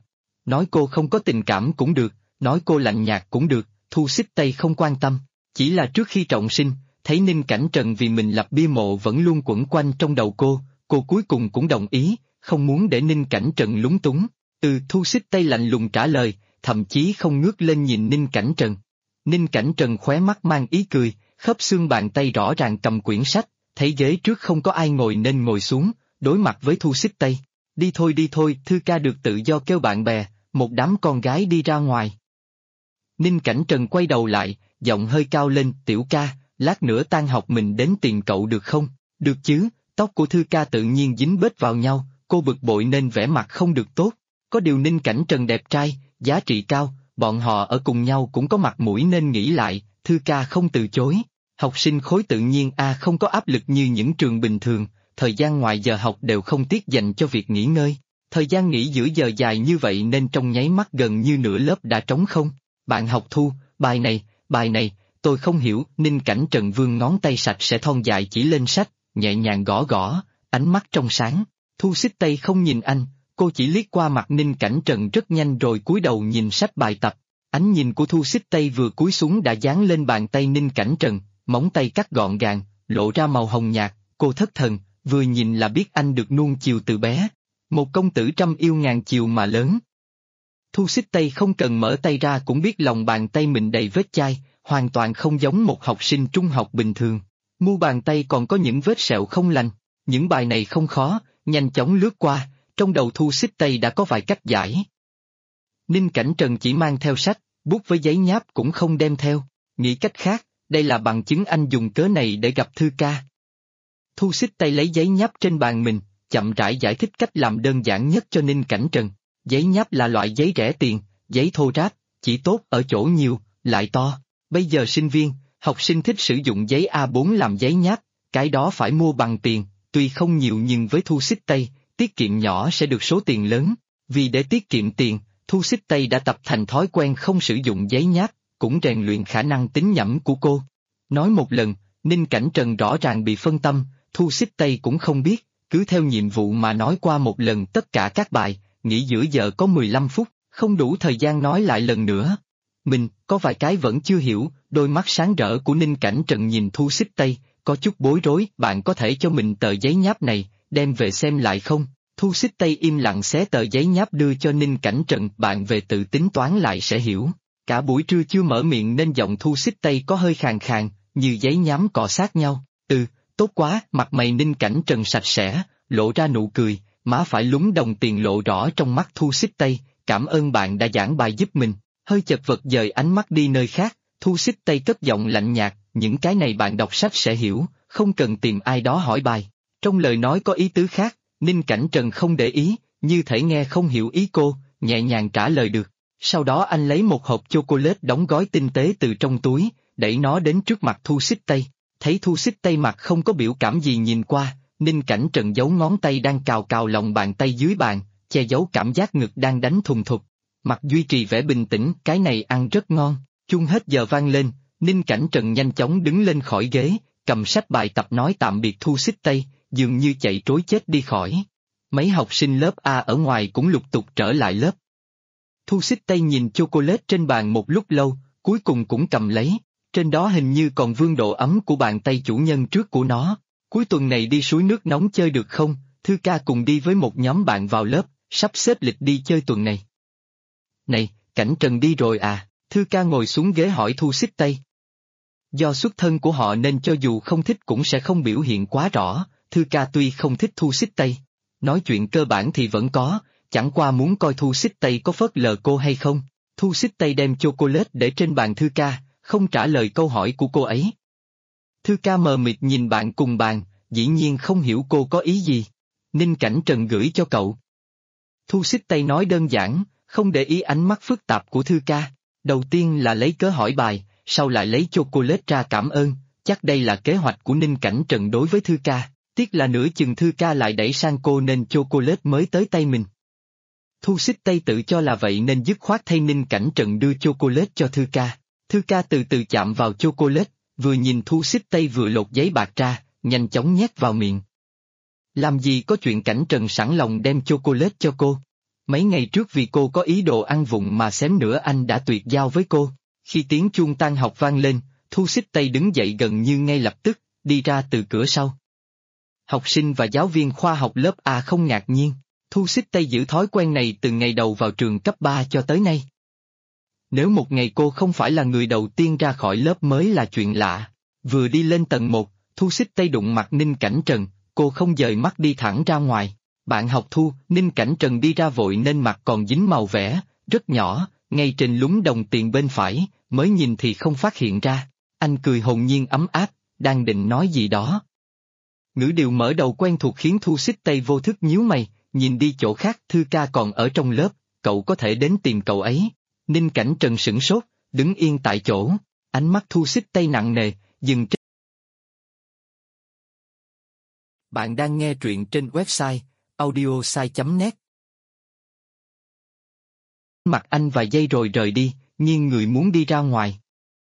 Nói cô không có tình cảm cũng được, nói cô lạnh nhạt cũng được, Thu Xích Tây không quan tâm. Chỉ là trước khi trọng sinh, thấy Ninh Cảnh Trần vì mình lập bia mộ vẫn luôn quẩn quanh trong đầu cô cuối cùng cũng đồng ý, không muốn để Ninh Cảnh Trần lúng túng. Thu Xích Tây lạnh lùng trả lời, thậm chí không ngước lên nhìn Ninh Cảnh Trần. Ninh Cảnh Trần khóe mắt mang ý cười, khớp xương bàn tay rõ ràng cầm quyển sách, thấy ghế trước không có ai ngồi nên ngồi xuống, đối mặt với Thu Xích Tây. Đi thôi, Thư ca được tự do kêu bạn bè, một đám con gái đi ra ngoài. Ninh Cảnh Trần quay đầu lại, giọng hơi cao lên, tiểu ca, lát nữa tan học mình đến tìm cậu được không? Được chứ, tóc của Thư ca tự nhiên dính bết vào nhau, cô bực bội nên vẻ mặt không được tốt. Có điều Ninh Cảnh Trần đẹp trai, giá trị cao, bọn họ ở cùng nhau cũng có mặt mũi nên nghĩ lại, Thư ca không từ chối. Học sinh khối tự nhiên A không có áp lực như những trường bình thường, thời gian ngoài giờ học đều không tiếc dành cho việc nghỉ ngơi. Thời gian nghỉ giữa giờ dài như vậy nên trong nháy mắt gần như nửa lớp đã trống không. Bạn học Thu, bài này, tôi không hiểu. Ninh Cảnh Trần vươn ngón tay sạch sẽ thon dài chỉ lên sách, nhẹ nhàng gõ, ánh mắt trong sáng. Thu Xích Tây không nhìn anh, cô chỉ liếc qua mặt Ninh Cảnh Trần rất nhanh rồi cúi đầu nhìn sách bài tập. Ánh nhìn của Thu Xích Tây vừa cúi xuống đã dán lên bàn tay Ninh Cảnh Trần, móng tay cắt gọn gàng, lộ ra màu hồng nhạt, cô thất thần, vừa nhìn là biết anh được nuông chiều từ bé. Một công tử trăm yêu ngàn chiều mà lớn. Thu Xích Tây không cần mở tay ra cũng biết lòng bàn tay mình đầy vết chai, hoàn toàn không giống một học sinh trung học bình thường. Mu bàn tay còn có những vết sẹo không lành. Những bài này không khó, nhanh chóng lướt qua, trong đầu Thu Xích Tây đã có vài cách giải. Ninh Cảnh Trần chỉ mang theo sách, bút với giấy nháp cũng không đem theo. Nghĩ cách khác, đây là bằng chứng anh dùng cớ này để gặp Thư ca. Thu Xích Tây lấy giấy nháp trên bàn mình, chậm rãi giải thích cách làm đơn giản nhất cho Ninh Cảnh Trần. Giấy nháp là loại giấy rẻ tiền, giấy thô ráp, chỉ tốt ở chỗ nhiều, lại to. Bây giờ sinh viên, học sinh thích sử dụng giấy A4 làm giấy nháp, cái đó phải mua bằng tiền, tuy không nhiều nhưng với Thu Xích Tây, tiết kiệm nhỏ sẽ được số tiền lớn. Vì để tiết kiệm tiền, Thu Xích Tây đã tập thành thói quen không sử dụng giấy nháp, cũng rèn luyện khả năng tính nhẩm của cô. Nói một lần, Ninh Cảnh Trần rõ ràng bị phân tâm, Thu Xích Tây cũng không biết, cứ theo nhiệm vụ mà nói qua một lần tất cả các bài, nghỉ giữa giờ có 15 phút, không đủ thời gian nói lại lần nữa. Mình, có vài cái vẫn chưa hiểu, đôi mắt sáng rỡ của Ninh Cảnh Trần nhìn Thu Xích Tây, có chút bối rối, bạn có thể cho mình tờ giấy nháp này, đem về xem lại không? Thu Xích Tây im lặng xé tờ giấy nháp đưa cho Ninh Cảnh Trần, bạn về tự tính toán lại sẽ hiểu. Cả buổi trưa chưa mở miệng nên giọng Thu Xích Tây có hơi khàn khàn, như giấy nhám cọ sát nhau. Tốt quá, mặt mày Ninh Cảnh Trần sạch sẽ, lộ ra nụ cười, má phải lúng đồng tiền lộ rõ trong mắt Thu Xích Tây, cảm ơn bạn đã giảng bài giúp mình. Hơi chật vật dời ánh mắt đi nơi khác, Thu Xích Tây cất giọng lạnh nhạt, những cái này bạn đọc sách sẽ hiểu, không cần tìm ai đó hỏi bài. Trong lời nói có ý tứ khác, Ninh Cảnh Trần không để ý, như thể nghe không hiểu ý cô, nhẹ nhàng trả lời được. Sau đó anh lấy một hộp chocolate đóng gói tinh tế từ trong túi, đẩy nó đến trước mặt Thu Xích Tây. Thấy Thu Xích Tây mặt không có biểu cảm gì nhìn qua, Ninh Cảnh Trần giấu ngón tay đang cào lòng bàn tay dưới bàn, che giấu cảm giác ngực đang đánh thùng thục. Mặt duy trì vẻ bình tĩnh, cái này ăn rất ngon. Chuông hết giờ vang lên, Ninh Cảnh Trần nhanh chóng đứng lên khỏi ghế, cầm sách bài tập nói tạm biệt Thu Xích Tây, dường như chạy trối chết đi khỏi. Mấy học sinh lớp A ở ngoài cũng lục tục trở lại lớp. Thu Xích Tây nhìn chocolate trên bàn một lúc lâu, cuối cùng cũng cầm lấy, trên đó hình như còn vương độ ấm của bàn tay chủ nhân trước của nó. Cuối tuần này đi suối nước nóng chơi được không? Thư ca cùng đi với một nhóm bạn vào lớp, sắp xếp lịch đi chơi tuần này. Này, Cảnh Trần đi rồi à? Thư ca ngồi xuống ghế hỏi Thu Xích Tây. Do xuất thân của họ nên cho dù không thích cũng sẽ không biểu hiện quá rõ, Thư ca tuy không thích Thu Xích Tây. Nói chuyện cơ bản thì vẫn có, chẳng qua muốn coi Thu Xích Tây có phớt lờ cô hay không. Thu Xích Tây đem chocolate để trên bàn Thư ca, không trả lời câu hỏi của cô ấy. Thư ca mờ mịt nhìn bạn cùng bàn, dĩ nhiên không hiểu cô có ý gì. Ninh Cảnh Trần gửi cho cậu. Thu Xích Tây nói đơn giản, không để ý ánh mắt phức tạp của Thư ca. Đầu tiên là lấy cớ hỏi bài, sau lại lấy chocolate ra cảm ơn, chắc đây là kế hoạch của Ninh Cảnh Trần đối với Thư ca. Tiếc là nửa chừng Thư ca lại đẩy sang cô nên chocolate mới tới tay mình. Thu Xích Tây tự cho là vậy nên dứt khoát thay Ninh Cảnh Trần đưa chocolate cho Thư ca. Thư ca từ từ chạm vào chocolate, vừa nhìn Thu Xích Tây vừa lột giấy bạc ra, nhanh chóng nhét vào miệng. Làm gì có chuyện Cảnh Trần sẵn lòng đem chocolate cho cô. Mấy ngày trước vì cô có ý đồ ăn vụng mà xém nữa anh đã tuyệt giao với cô. Khi tiếng chuông tan học vang lên, Thu Xích Tây đứng dậy gần như ngay lập tức, đi ra từ cửa sau. Học sinh và giáo viên khoa học lớp A không ngạc nhiên, Thu Xích Tây giữ thói quen này từ ngày đầu vào trường cấp 3 cho tới nay. Nếu một ngày cô không phải là người đầu tiên ra khỏi lớp mới là chuyện lạ. Vừa đi lên tầng 1, Thu Xích Tây đụng mặt Ninh Cảnh Trần, cô không dời mắt đi thẳng ra ngoài. Bạn học Thu, Ninh Cảnh Trần đi ra vội nên mặt còn dính màu vẽ, rất nhỏ, ngay trên lúm đồng tiền bên phải, mới nhìn thì không phát hiện ra. Anh cười hồn nhiên ấm áp, đang định nói gì đó. Ngữ điệu mở đầu quen thuộc khiến Thu Xích Tây vô thức nhíu mày, nhìn đi chỗ khác. Thư ca còn ở trong lớp, cậu có thể đến tìm cậu ấy. Ninh Cảnh Trần sửng sốt, đứng yên tại chỗ, ánh mắt Thu Xích Tây nặng nề, dừng trên. Bạn đang nghe truyện trên website audiosai.net. Mặt anh vài giây rồi rời đi, nghiêng người muốn đi ra ngoài.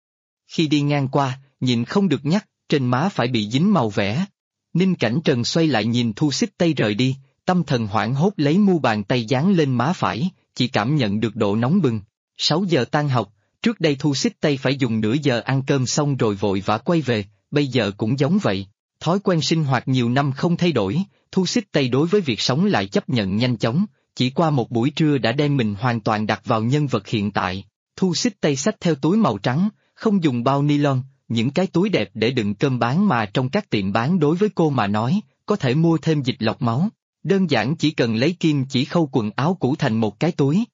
Khi đi ngang qua, nhìn không được nhắc, trên má phải bị dính màu vẽ. Ninh Cảnh Trần xoay lại nhìn Thu Xích Tây rời đi, tâm thần hoảng hốt lấy mu bàn tay dán lên má phải, chỉ cảm nhận được độ nóng bừng. 6 giờ tan học, trước đây Thu Xích Tây phải dùng nửa giờ ăn cơm xong rồi vội vã quay về, bây giờ cũng giống vậy. Thói quen sinh hoạt nhiều năm không thay đổi, Thu Xích Tây đối với việc sống lại chấp nhận nhanh chóng, chỉ qua một buổi trưa đã đem mình hoàn toàn đặt vào nhân vật hiện tại. Thu Xích Tây xách theo túi màu trắng, không dùng bao ni-lon, những cái túi đẹp để đựng cơm bán mà trong các tiệm bán đối với cô mà nói, có thể mua thêm dịch lọc máu. Đơn giản chỉ cần lấy kim chỉ khâu quần áo cũ thành một cái túi.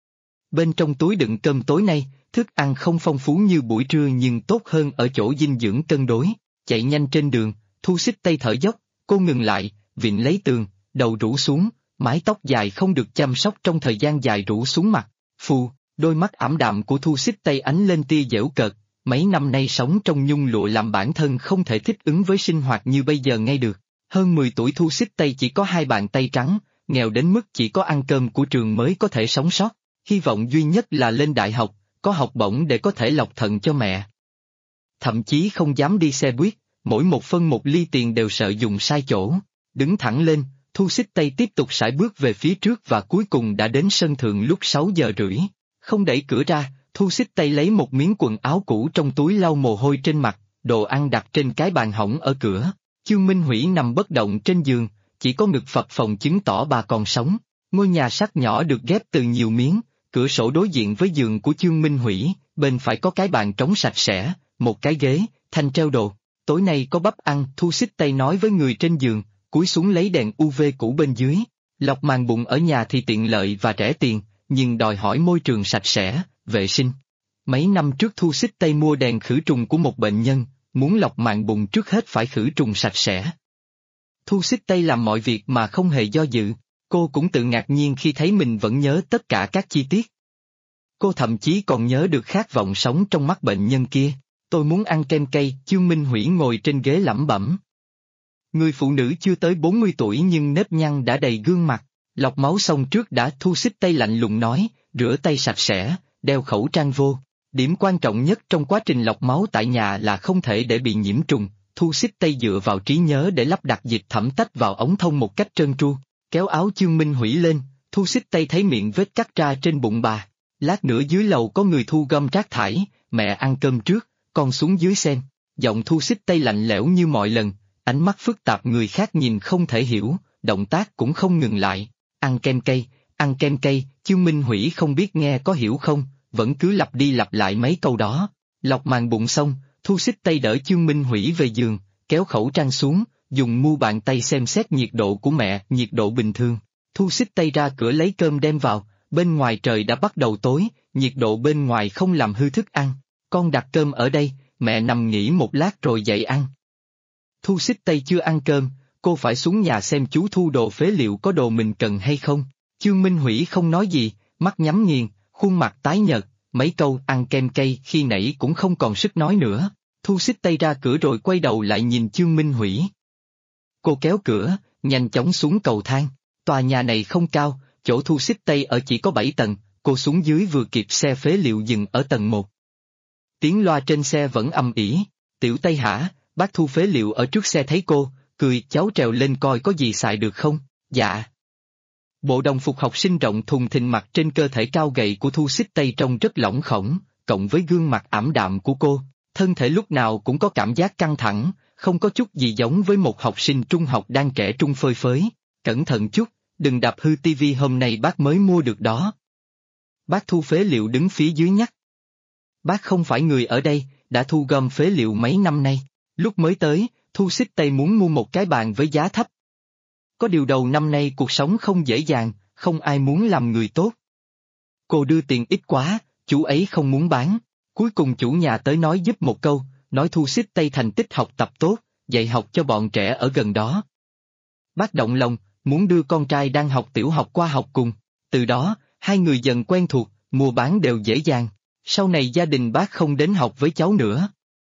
Bên trong túi đựng cơm tối nay, thức ăn không phong phú như buổi trưa nhưng tốt hơn ở chỗ dinh dưỡng cân đối. Chạy nhanh trên đường, Thu Xích Tây thở dốc, cô ngừng lại, vịn lấy tường, đầu rũ xuống, mái tóc dài không được chăm sóc trong thời gian dài rũ xuống mặt. Phù, đôi mắt ảm đạm của Thu Xích Tây ánh lên tia giễu cợt, mấy năm nay sống trong nhung lụa làm bản thân không thể thích ứng với sinh hoạt như bây giờ ngay được. Hơn 10 tuổi Thu Xích Tây chỉ có 2 bàn tay trắng, nghèo đến mức chỉ có ăn cơm của trường mới có thể sống sót. Hy vọng duy nhất là lên đại học, có học bổng để có thể lọc thận cho mẹ. Thậm chí không dám đi xe buýt, mỗi 1 phân 1 ly tiền đều sợ dùng sai chỗ. Đứng thẳng lên, Thu Xích Tây tiếp tục sải bước về phía trước và cuối cùng đã đến sân thượng lúc 6 giờ rưỡi. Không đẩy cửa ra, Thu Xích Tây lấy một miếng quần áo cũ trong túi lau mồ hôi trên mặt, đồ ăn đặt trên cái bàn hỏng ở cửa. Chương Minh Hủy nằm bất động trên giường, chỉ có ngực phập phồng chứng tỏ bà còn sống. Ngôi nhà sắt nhỏ được ghép từ nhiều miếng, cửa sổ đối diện với giường của Chương Minh Hủy, bên phải có cái bàn trống sạch sẽ, một cái ghế, thanh treo đồ. Tối nay có bắp ăn, Thu Xích Tây nói với người trên giường, cúi xuống lấy đèn UV cũ bên dưới. Lọc màng bụng ở nhà thì tiện lợi và rẻ tiền, nhưng đòi hỏi môi trường sạch sẽ, vệ sinh. Mấy năm trước Thu Xích Tây mua đèn khử trùng của một bệnh nhân, muốn lọc màng bụng trước hết phải khử trùng sạch sẽ. Thu Xích Tây làm mọi việc mà không hề do dự, cô cũng tự ngạc nhiên khi thấy mình vẫn nhớ tất cả các chi tiết. Cô thậm chí còn nhớ được khát vọng sống trong mắt bệnh nhân kia. Tôi muốn ăn kem cây, Chương Minh Hủy ngồi trên ghế lẩm bẩm. Người phụ nữ chưa tới 40 tuổi nhưng nếp nhăn đã đầy gương mặt, lọc máu xong trước đã. Thu Xích Tây lạnh lùng nói, rửa tay sạch sẽ, đeo khẩu trang vô. Điểm quan trọng nhất trong quá trình lọc máu tại nhà là không thể để bị nhiễm trùng. Thu Xích Tây dựa vào trí nhớ để lắp đặt dịch thẩm tách vào ống thông một cách trơn tru, kéo áo Chương Minh Hủy lên, Thu Xích Tây thấy miệng vết cắt ra trên bụng bà. Lát nữa dưới lầu có người thu gom rác thải, mẹ ăn cơm trước, con xuống dưới xem. Giọng Thu Xích Tây lạnh lẽo như mọi lần, ánh mắt phức tạp người khác nhìn không thể hiểu, động tác cũng không ngừng lại. Ăn kem cây, Chương Minh Hủy không biết nghe có hiểu không, vẫn cứ lặp đi lặp lại mấy câu đó. Lọc màng bụng xong, Thu Xích Tây đỡ Chương Minh Hủy về giường, kéo khẩu trang xuống, dùng mu bàn tay xem xét nhiệt độ của mẹ, nhiệt độ bình thường. Thu Xích Tây ra cửa lấy cơm đem vào, bên ngoài trời đã bắt đầu tối, nhiệt độ bên ngoài không làm hư thức ăn. Con đặt cơm ở đây, mẹ nằm nghỉ một lát rồi dậy ăn. Thu Xích Tây chưa ăn cơm, cô phải xuống nhà xem chú thu đồ phế liệu có đồ mình cần hay không. Chương Minh Hủy không nói gì, mắt nhắm nghiền, khuôn mặt tái nhợt, mấy câu ăn kem cây khi nãy cũng không còn sức nói nữa. Thu Xích Tây ra cửa rồi quay đầu lại nhìn Chương Minh Hủy. Cô kéo cửa, nhanh chóng xuống cầu thang. Tòa nhà này không cao, chỗ Thu Xích Tây ở chỉ có 7 tầng, cô xuống dưới vừa kịp xe phế liệu dừng ở tầng 1. Tiếng loa trên xe vẫn ầm ĩ. Tiểu Tây hả, bác thu phế liệu ở trước xe thấy cô, cười, cháu trèo lên coi có gì xài được không. Dạ. Bộ đồng phục học sinh rộng thùng thình mặc trên cơ thể cao gầy của Thu Xích Tây trông rất lỏng khổng, cộng với gương mặt ảm đạm của cô, thân thể lúc nào cũng có cảm giác căng thẳng, không có chút gì giống với một học sinh trung học đang trẻ trung phơi phới. Cẩn thận chút, đừng đạp hư tivi hôm nay bác mới mua được đó. Bác thu phế liệu đứng phía dưới nhắc. Bác không phải người ở đây, đã thu gom phế liệu mấy năm nay. Lúc mới tới, Thu Xích Tây muốn mua một cái bàn với giá thấp. Có điều đầu năm nay cuộc sống không dễ dàng, không ai muốn làm người tốt. Cô đưa tiền ít quá, chú ấy không muốn bán. Cuối cùng chủ nhà tới nói giúp một câu, nói Thu Xích Tây thành tích học tập tốt, dạy học cho bọn trẻ ở gần đó. Bác động lòng, muốn đưa con trai đang học tiểu học qua học cùng. Từ đó, hai người dần quen thuộc, mua bán đều dễ dàng. Sau này gia đình bác không đến học với cháu nữa.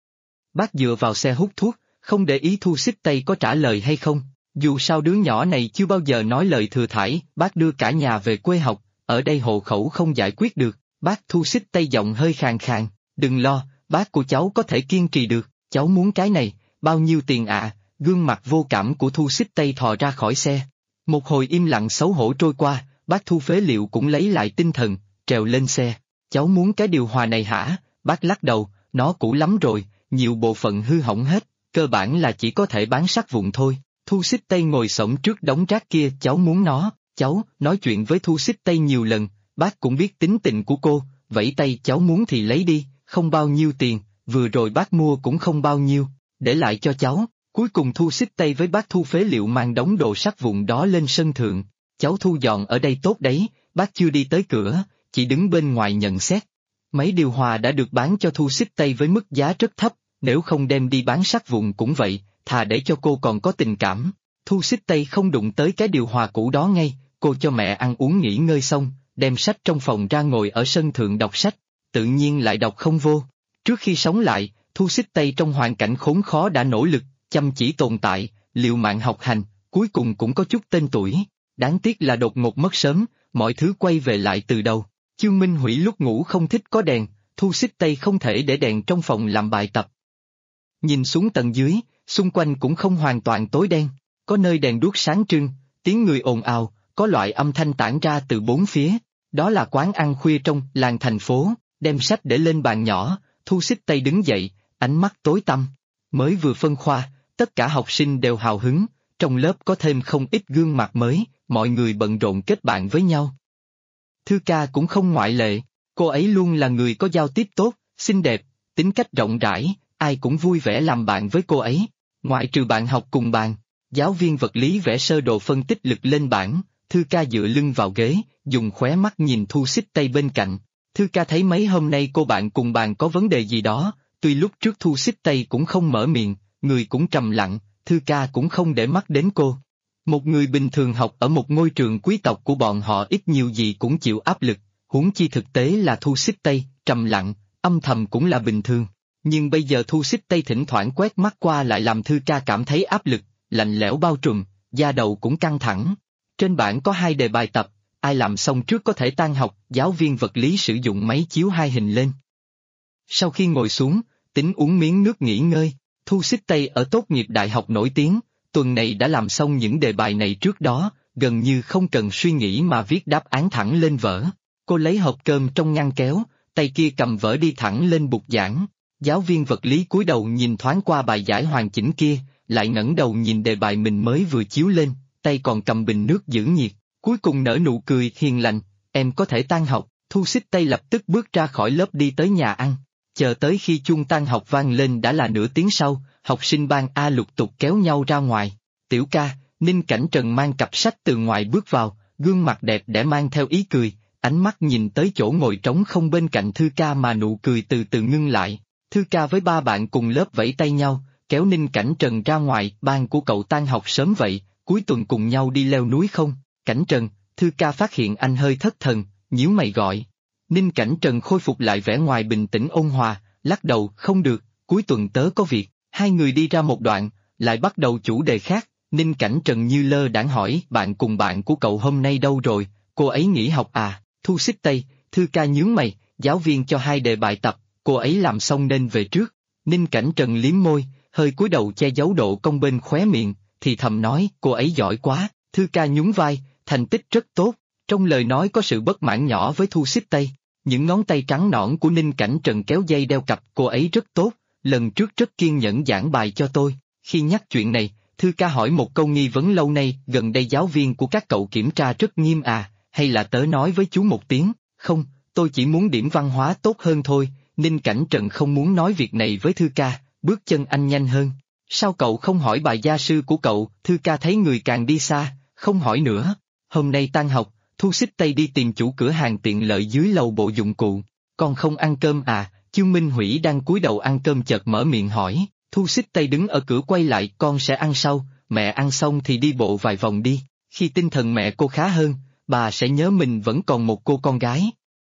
Bác dựa vào xe hút thuốc, không để ý Thu Xích Tây có trả lời hay không. Dù sao đứa nhỏ này chưa bao giờ nói lời thừa thãi, bác đưa cả nhà về quê học, ở đây hộ khẩu không giải quyết được. Bác Thu Xích Tây giọng hơi khàn khàn, đừng lo, bác của cháu có thể kiên trì được, cháu muốn cái này, bao nhiêu tiền ạ? Gương mặt vô cảm của Thu Xích Tây thò ra khỏi xe. Một hồi im lặng xấu hổ trôi qua, bác Thu phế liệu cũng lấy lại tinh thần, trèo lên xe. Cháu muốn cái điều hòa này hả? Bác lắc đầu, nó cũ lắm rồi, nhiều bộ phận hư hỏng hết, cơ bản là chỉ có thể bán sắt vụn thôi. Thu Xích Tây ngồi xổm trước đống rác kia, cháu muốn nó, cháu, nói chuyện với Thu Xích Tây nhiều lần, bác cũng biết tính tình của cô, vẫy tay cháu muốn thì lấy đi, không bao nhiêu tiền, vừa rồi bác mua cũng không bao nhiêu, để lại cho cháu. Cuối cùng Thu Xích Tây với bác Thu phế liệu mang đống đồ sắt vụn đó lên sân thượng. Cháu thu dọn ở đây tốt đấy, bác chưa đi tới cửa, chỉ đứng bên ngoài nhận xét. Mấy điều hòa đã được bán cho Thu Xích Tây với mức giá rất thấp, nếu không đem đi bán sắt vụn cũng vậy, thà để cho cô còn có tình cảm. Thu Xích Tây không đụng tới cái điều hòa cũ đó ngay, cô cho mẹ ăn uống nghỉ ngơi xong, đem sách trong phòng ra ngồi ở sân thượng đọc sách, tự nhiên lại đọc không vô. Trước khi sống lại, Thu Xích Tây trong hoàn cảnh khốn khó đã nỗ lực, chăm chỉ tồn tại, liều mạng học hành, cuối cùng cũng có chút tên tuổi. Đáng tiếc là đột ngột mất sớm, mọi thứ quay về lại từ đầu. Chương Minh Hủy lúc ngủ không thích có đèn, Thu Xích Tây không thể để đèn trong phòng làm bài tập. Nhìn xuống tầng dưới, xung quanh cũng không hoàn toàn tối đen, có nơi đèn đuốc sáng trưng, tiếng người ồn ào, có loại âm thanh tản ra từ bốn phía. Đó là quán ăn khuya trong làng thành phố, đem sách để lên bàn nhỏ, Thu Xích Tây đứng dậy, ánh mắt tối tăm. Mới vừa phân khoa, tất cả học sinh đều hào hứng, trong lớp có thêm không ít gương mặt mới, mọi người bận rộn kết bạn với nhau. Thư ca cũng không ngoại lệ, cô ấy luôn là người có giao tiếp tốt, xinh đẹp, tính cách rộng rãi, ai cũng vui vẻ làm bạn với cô ấy. Ngoại trừ bạn học cùng bàn, giáo viên vật lý vẽ sơ đồ phân tích lực lên bảng, Thư ca dựa lưng vào ghế, dùng khóe mắt nhìn Thu Xích Tây bên cạnh. Thư ca thấy mấy hôm nay cô bạn cùng bàn có vấn đề gì đó, tuy lúc trước Thu Xích Tây cũng không mở miệng, người cũng trầm lặng, Thư ca cũng không để mắt đến cô. Một người bình thường học ở một ngôi trường quý tộc của bọn họ ít nhiều gì cũng chịu áp lực, huống chi thực tế là Thu Xích Tây, trầm lặng, âm thầm cũng là bình thường. Nhưng bây giờ Thu Xích Tây thỉnh thoảng quét mắt qua lại làm Thư ca cảm thấy áp lực, lạnh lẽo bao trùm, da đầu cũng căng thẳng. Trên bảng có 2 đề bài tập, ai làm xong trước có thể tan học, giáo viên vật lý sử dụng máy chiếu 2 hình lên. Sau khi ngồi xuống, tính uống miếng nước nghỉ ngơi, Thu Xích Tây ở tốt nghiệp đại học nổi tiếng, tuần này đã làm xong những đề bài này trước đó, gần như không cần suy nghĩ mà viết đáp án thẳng lên vở. Cô lấy hộp cơm trong ngăn kéo, tay kia cầm vở đi thẳng lên bục giảng. Giáo viên vật lý cúi đầu nhìn thoáng qua bài giải hoàn chỉnh kia, lại ngẩng đầu nhìn đề bài mình mới vừa chiếu lên, tay còn cầm bình nước giữ nhiệt, cuối cùng nở nụ cười hiền lành, em có thể tan học. Thu Xích Tây lập tức bước ra khỏi lớp đi tới nhà ăn, chờ tới khi chuông tan học vang lên đã là nửa tiếng sau, học sinh ban A lục tục kéo nhau ra ngoài. Tiểu ca, Ninh Cảnh Trần mang cặp sách từ ngoài bước vào, gương mặt đẹp đẽ mang theo ý cười, ánh mắt nhìn tới chỗ ngồi trống không bên cạnh Thư ca mà nụ cười từ từ ngưng lại. Thư ca với 3 bạn cùng lớp vẫy tay nhau, kéo Ninh Cảnh Trần ra ngoài, ban của cậu tan học sớm vậy, cuối tuần cùng nhau đi leo núi không? Cảnh Trần, Thư ca phát hiện anh hơi thất thần, nhíu mày gọi. Ninh Cảnh Trần khôi phục lại vẻ ngoài bình tĩnh ôn hòa, lắc đầu, không được, cuối tuần tớ có việc. Hai người đi ra một đoạn, lại bắt đầu chủ đề khác. Ninh Cảnh Trần như lơ đãng hỏi, bạn cùng bạn của cậu hôm nay đâu rồi, cô ấy nghỉ học à? Thu Xích Tây, Thư ca nhướng mày, giáo viên cho 2 đề bài tập, cô ấy làm xong nên về trước. Ninh Cảnh Trần liếm môi, hơi cúi đầu che giấu độ cong bên khóe miệng, thì thầm nói, cô ấy giỏi quá. Thư ca nhún vai, thành tích rất tốt, trong lời nói có sự bất mãn nhỏ với Thu Xích Tây. Những ngón tay trắng nõn của Ninh Cảnh Trần kéo dây đeo cặp cô ấy rất tốt, lần trước rất kiên nhẫn giảng bài cho tôi. Khi nhắc chuyện này, Thư ca hỏi một câu nghi vấn lâu nay, gần đây giáo viên của các cậu kiểm tra rất nghiêm à, hay là tớ nói với chú một tiếng? Không, tôi chỉ muốn điểm văn hóa tốt hơn thôi. Ninh Cảnh Trần không muốn nói việc này với Thư ca, bước chân anh nhanh hơn. Sao cậu không hỏi bài gia sư của cậu? Thư ca thấy người càng đi xa, không hỏi nữa. Hôm nay tan học, Thu Xích Tây đi tìm chủ cửa hàng tiện lợi dưới lầu bộ dụng cụ. Con không ăn cơm à? Chương Minh Hủy đang cúi đầu ăn cơm chợt mở miệng hỏi. Thu Xích Tây đứng ở cửa quay lại, con sẽ ăn sau, mẹ ăn xong thì đi bộ vài vòng đi. Khi tinh thần mẹ cô khá hơn, bà sẽ nhớ mình vẫn còn một cô con gái.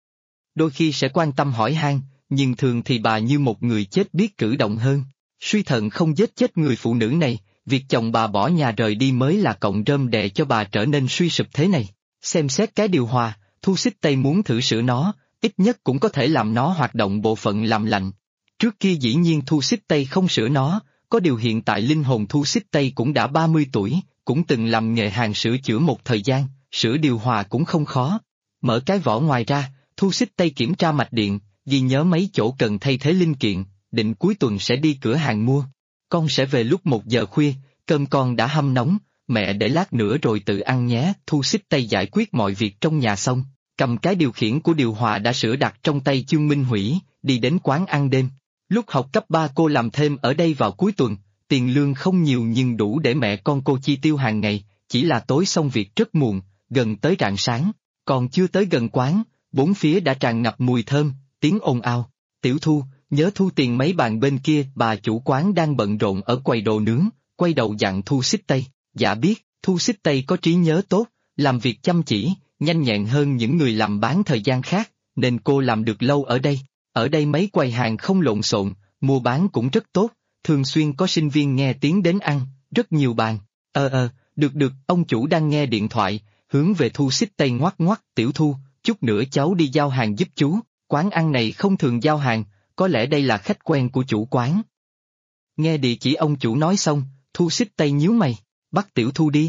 Đôi khi sẽ quan tâm hỏi han, nhưng thường thì bà như một người chết biết cử động hơn. Suy thận không giết chết người phụ nữ này, việc chồng bà bỏ nhà rời đi mới là cọng rơm đè cho bà trở nên suy sụp thế này. Xem xét cái điều hòa, Thu Xích Tây muốn thử sửa nó, ít nhất cũng có thể làm nó hoạt động bộ phận làm lạnh. Trước kia dĩ nhiên Thu Xích Tây không sửa nó, có điều hiện tại linh hồn Thu Xích Tây cũng đã 30 tuổi, cũng từng làm nghề hàng sửa chữa một thời gian, sửa điều hòa cũng không khó. Mở cái vỏ ngoài ra, Thu Xích Tây kiểm tra mạch điện, ghi nhớ mấy chỗ cần thay thế linh kiện, định cuối tuần sẽ đi cửa hàng mua. Con sẽ về lúc 1 giờ khuya, cơm con đã hâm nóng, mẹ để lát nữa rồi tự ăn nhé. Thu Xích Tây giải quyết mọi việc trong nhà xong, cầm cái điều khiển của điều hòa đã sửa đặt trong tay Chương Minh Hủy, đi đến quán ăn đêm. Lúc học cấp 3 cô làm thêm ở đây vào cuối tuần, tiền lương không nhiều nhưng đủ để mẹ con cô chi tiêu hàng ngày, chỉ là tối xong việc rất muộn, gần tới rạng sáng, còn chưa tới gần quán, bốn phía đã tràn ngập mùi thơm, tiếng ồn ào. Tiểu Thu, nhớ thu tiền mấy bàn bên kia. Bà chủ quán đang bận rộn ở quầy đồ nướng, quay đầu dặn Thu Xích Tây. Dạ biết. Thu Xích Tây có trí nhớ tốt, làm việc chăm chỉ, nhanh nhẹn hơn những người làm bán thời gian khác, nên cô làm được lâu ở đây. Ở đây mấy quầy hàng không lộn xộn, mua bán cũng rất tốt, thường xuyên có sinh viên nghe tiếng đến ăn, rất nhiều bàn. Được, ông chủ đang nghe điện thoại, hướng về Thu Xích Tây ngoắc ngoắc. Tiểu Thu, chút nữa cháu đi giao hàng giúp chú, quán ăn này không thường giao hàng, có lẽ đây là khách quen của chủ quán. Nghe địa chỉ ông chủ nói xong, Thu Xích Tây nhíu mày, bắt Tiểu Thu đi.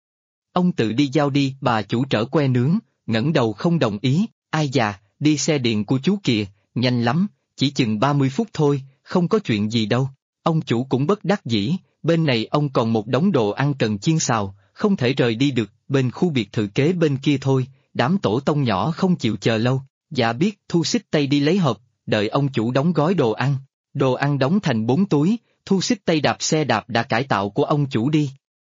Ông tự đi giao đi. Bà chủ trở que nướng, ngẩng đầu không đồng ý. Ai già, đi xe điện của chú kìa, nhanh lắm, chỉ chừng 30 phút thôi, không có chuyện gì đâu. Ông chủ cũng bất đắc dĩ, bên này ông còn một đống đồ ăn cần chiên xào, không thể rời đi được. Bên khu biệt thự kế bên kia thôi, đám tổ tông nhỏ không chịu chờ lâu. Dạ biết. Thu Xích Tây đi lấy hộp, đợi ông chủ đóng gói đồ ăn. Đồ ăn đóng thành 4 túi, Thu Xích Tây đạp xe đạp đã cải tạo của ông chủ đi.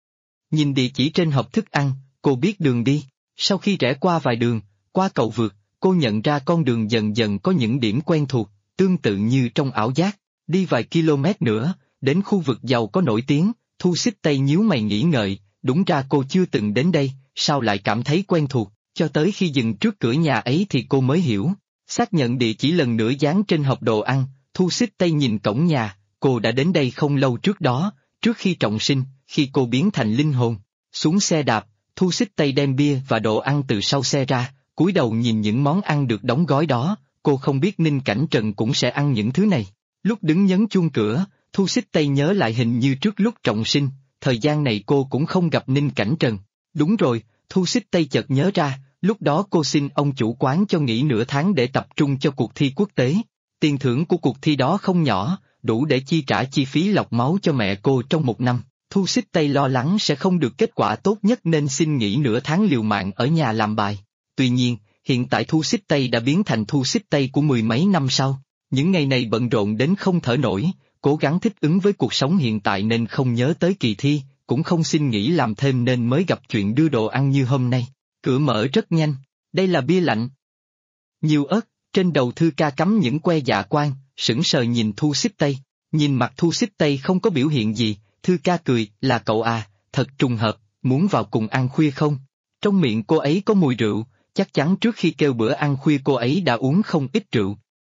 Nhìn địa chỉ trên hộp thức ăn, cô biết đường đi. Sau khi rẽ qua vài đường, qua cầu vượt, cô nhận ra con đường dần dần có những điểm quen thuộc, tương tự như trong ảo giác. Đi vài km nữa, đến khu vực giàu có nổi tiếng, Thu Xích Tây nhíu mày nghĩ ngợi, đúng ra cô chưa từng đến đây, sao lại cảm thấy quen thuộc, cho tới khi dừng trước cửa nhà ấy thì cô mới hiểu. Xác nhận địa chỉ lần nữa dán trên hộp đồ ăn, Thu Xích Tây nhìn cổng nhà, cô đã đến đây không lâu trước đó, trước khi trọng sinh, khi cô biến thành linh hồn. Xuống xe đạp, Thu Xích Tây đem bia và đồ ăn từ sau xe ra, cúi đầu nhìn những món ăn được đóng gói đó, cô không biết Ninh Cảnh Trần cũng sẽ ăn những thứ này. Lúc đứng nhấn chuông cửa, Thu Xích Tây nhớ lại hình như trước lúc trọng sinh, thời gian này cô cũng không gặp Ninh Cảnh Trần. Đúng rồi, Thu Xích Tây chợt nhớ ra, lúc đó cô xin ông chủ quán cho nghỉ nửa tháng để tập trung cho cuộc thi quốc tế. Tiền thưởng của cuộc thi đó không nhỏ, đủ để chi trả chi phí lọc máu cho mẹ cô trong 1 năm. Thu Xích Tây lo lắng sẽ không được kết quả tốt nhất nên xin nghỉ nửa tháng liều mạng ở nhà làm bài. Tuy nhiên, hiện tại Thu Xích Tây đã biến thành Thu Xích Tây của 10 mấy năm sau. Những ngày này bận rộn đến không thở nổi, cố gắng thích ứng với cuộc sống hiện tại nên không nhớ tới kỳ thi, cũng không xin nghỉ làm thêm nên mới gặp chuyện đưa đồ ăn như hôm nay. Cửa mở rất nhanh, đây là bia lạnh. Nhiều ớt, trên đầu Thư ca cắm những que dạ quang, sững sờ nhìn Thu Xích Tây. Nhìn mặt Thu Xích Tây không có biểu hiện gì, Thư ca cười, là cậu à, thật trùng hợp, muốn vào cùng ăn khuya không? Trong miệng cô ấy có mùi rượu, chắc chắn trước khi kêu bữa ăn khuya cô ấy đã uống không ít rượu.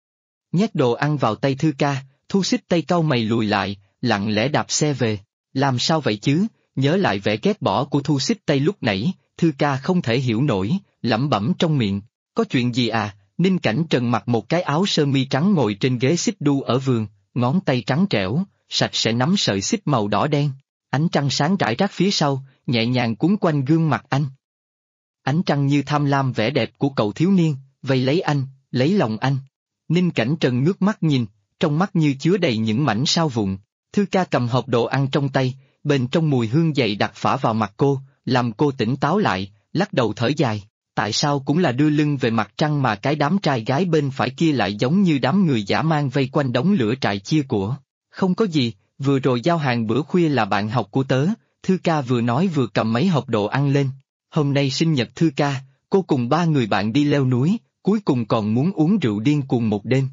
Nhét đồ ăn vào tay Thư ca, Thu Xích Tây cau mày lùi lại, lặng lẽ đạp xe về. Làm sao vậy chứ? Nhớ lại vẻ ghét bỏ của Thu Xích Tây lúc nãy, Thư ca không thể hiểu nổi, lẩm bẩm trong miệng. Có chuyện gì à? Ninh Cảnh Trần mặc một cái áo sơ mi trắng ngồi trên ghế xích đu ở vườn, ngón tay trắng trẻo, sạch sẽ nắm sợi xích màu đỏ đen. Ánh trăng sáng rải rác phía sau, nhẹ nhàng cuốn quanh gương mặt anh. Ánh trăng như tham lam vẻ đẹp của cậu thiếu niên, vây lấy anh, lấy lòng anh. Ninh Cảnh Trần ngước mắt nhìn, trong mắt như chứa đầy những mảnh sao vụn. Thư ca cầm hộp đồ ăn trong tay, bên trong mùi hương dậy đặc phả vào mặt cô, làm cô tỉnh táo lại, lắc đầu thở dài. Tại sao cũng là đưa lưng về mặt trăng mà cái đám trai gái bên phải kia lại giống như đám người dã man vây quanh đống lửa trại chia của. Không có gì, vừa rồi giao hàng bữa khuya là bạn học của tớ, Thư ca vừa nói vừa cầm mấy hộp đồ ăn lên. Hôm nay sinh nhật Thư ca, cô cùng 3 người bạn đi leo núi, cuối cùng còn muốn uống rượu điên cuồng một đêm.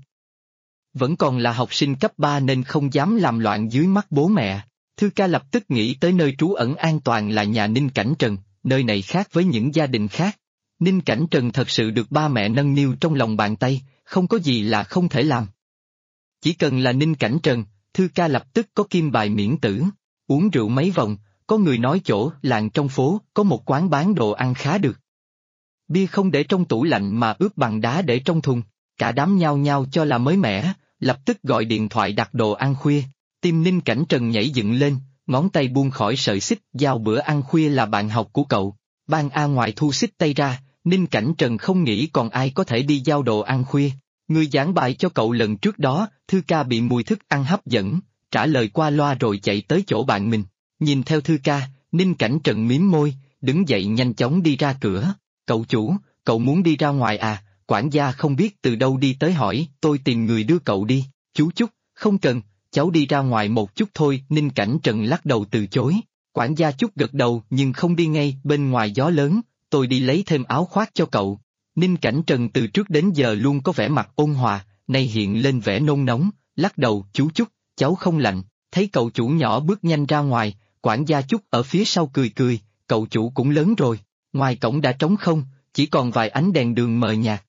Vẫn còn là học sinh cấp 3 nên không dám làm loạn dưới mắt bố mẹ. Thư ca lập tức nghĩ tới nơi trú ẩn an toàn là nhà Ninh Cảnh Trần, nơi này khác với những gia đình khác. Ninh Cảnh Trần thật sự được ba mẹ nâng niu trong lòng bàn tay, không có gì là không thể làm. Chỉ cần là Ninh Cảnh Trần, Thư ca lập tức có kim bài miễn tử. Uống rượu mấy vòng, có người nói chỗ làng trong phố có một quán bán đồ ăn khá được. Bia không để trong tủ lạnh mà ướp bằng đá để trong thùng, cả đám nhao nhao cho là mới mẻ, lập tức gọi điện thoại đặt đồ ăn khuya. Tim Ninh Cảnh Trần nhảy dựng lên, ngón tay buông khỏi sợi xích giao bữa ăn khuya là bạn học của cậu. Ban A ngoài thu xích tay ra, Ninh Cảnh Trần không nghĩ còn ai có thể đi giao đồ ăn khuya. Người giảng bài cho cậu lần trước đó, Thư ca bị mùi thức ăn hấp dẫn, trả lời qua loa rồi chạy tới chỗ bạn mình. Nhìn theo Thư ca, Ninh Cảnh Trần mím môi, đứng dậy nhanh chóng đi ra cửa. Cậu chủ, cậu muốn đi ra ngoài à? Quản gia không biết từ đâu đi tới hỏi, tôi tìm người đưa cậu đi. Chú Chúc, không cần, cháu đi ra ngoài một chút thôi. Ninh Cảnh Trần lắc đầu từ chối. Quản gia Chúc gật đầu nhưng không đi ngay, bên ngoài gió lớn, tôi đi lấy thêm áo khoác cho cậu. Ninh Cảnh Trần từ trước đến giờ luôn có vẻ mặt ôn hòa, nay hiện lên vẻ nôn nóng, lắc đầu, chú Chúc, cháu không lạnh. Thấy cậu chủ nhỏ bước nhanh ra ngoài, quản gia Chúc ở phía sau cười cười, cậu chủ cũng lớn rồi, ngoài cổng đã trống không, chỉ còn vài ánh đèn đường mờ nhạt.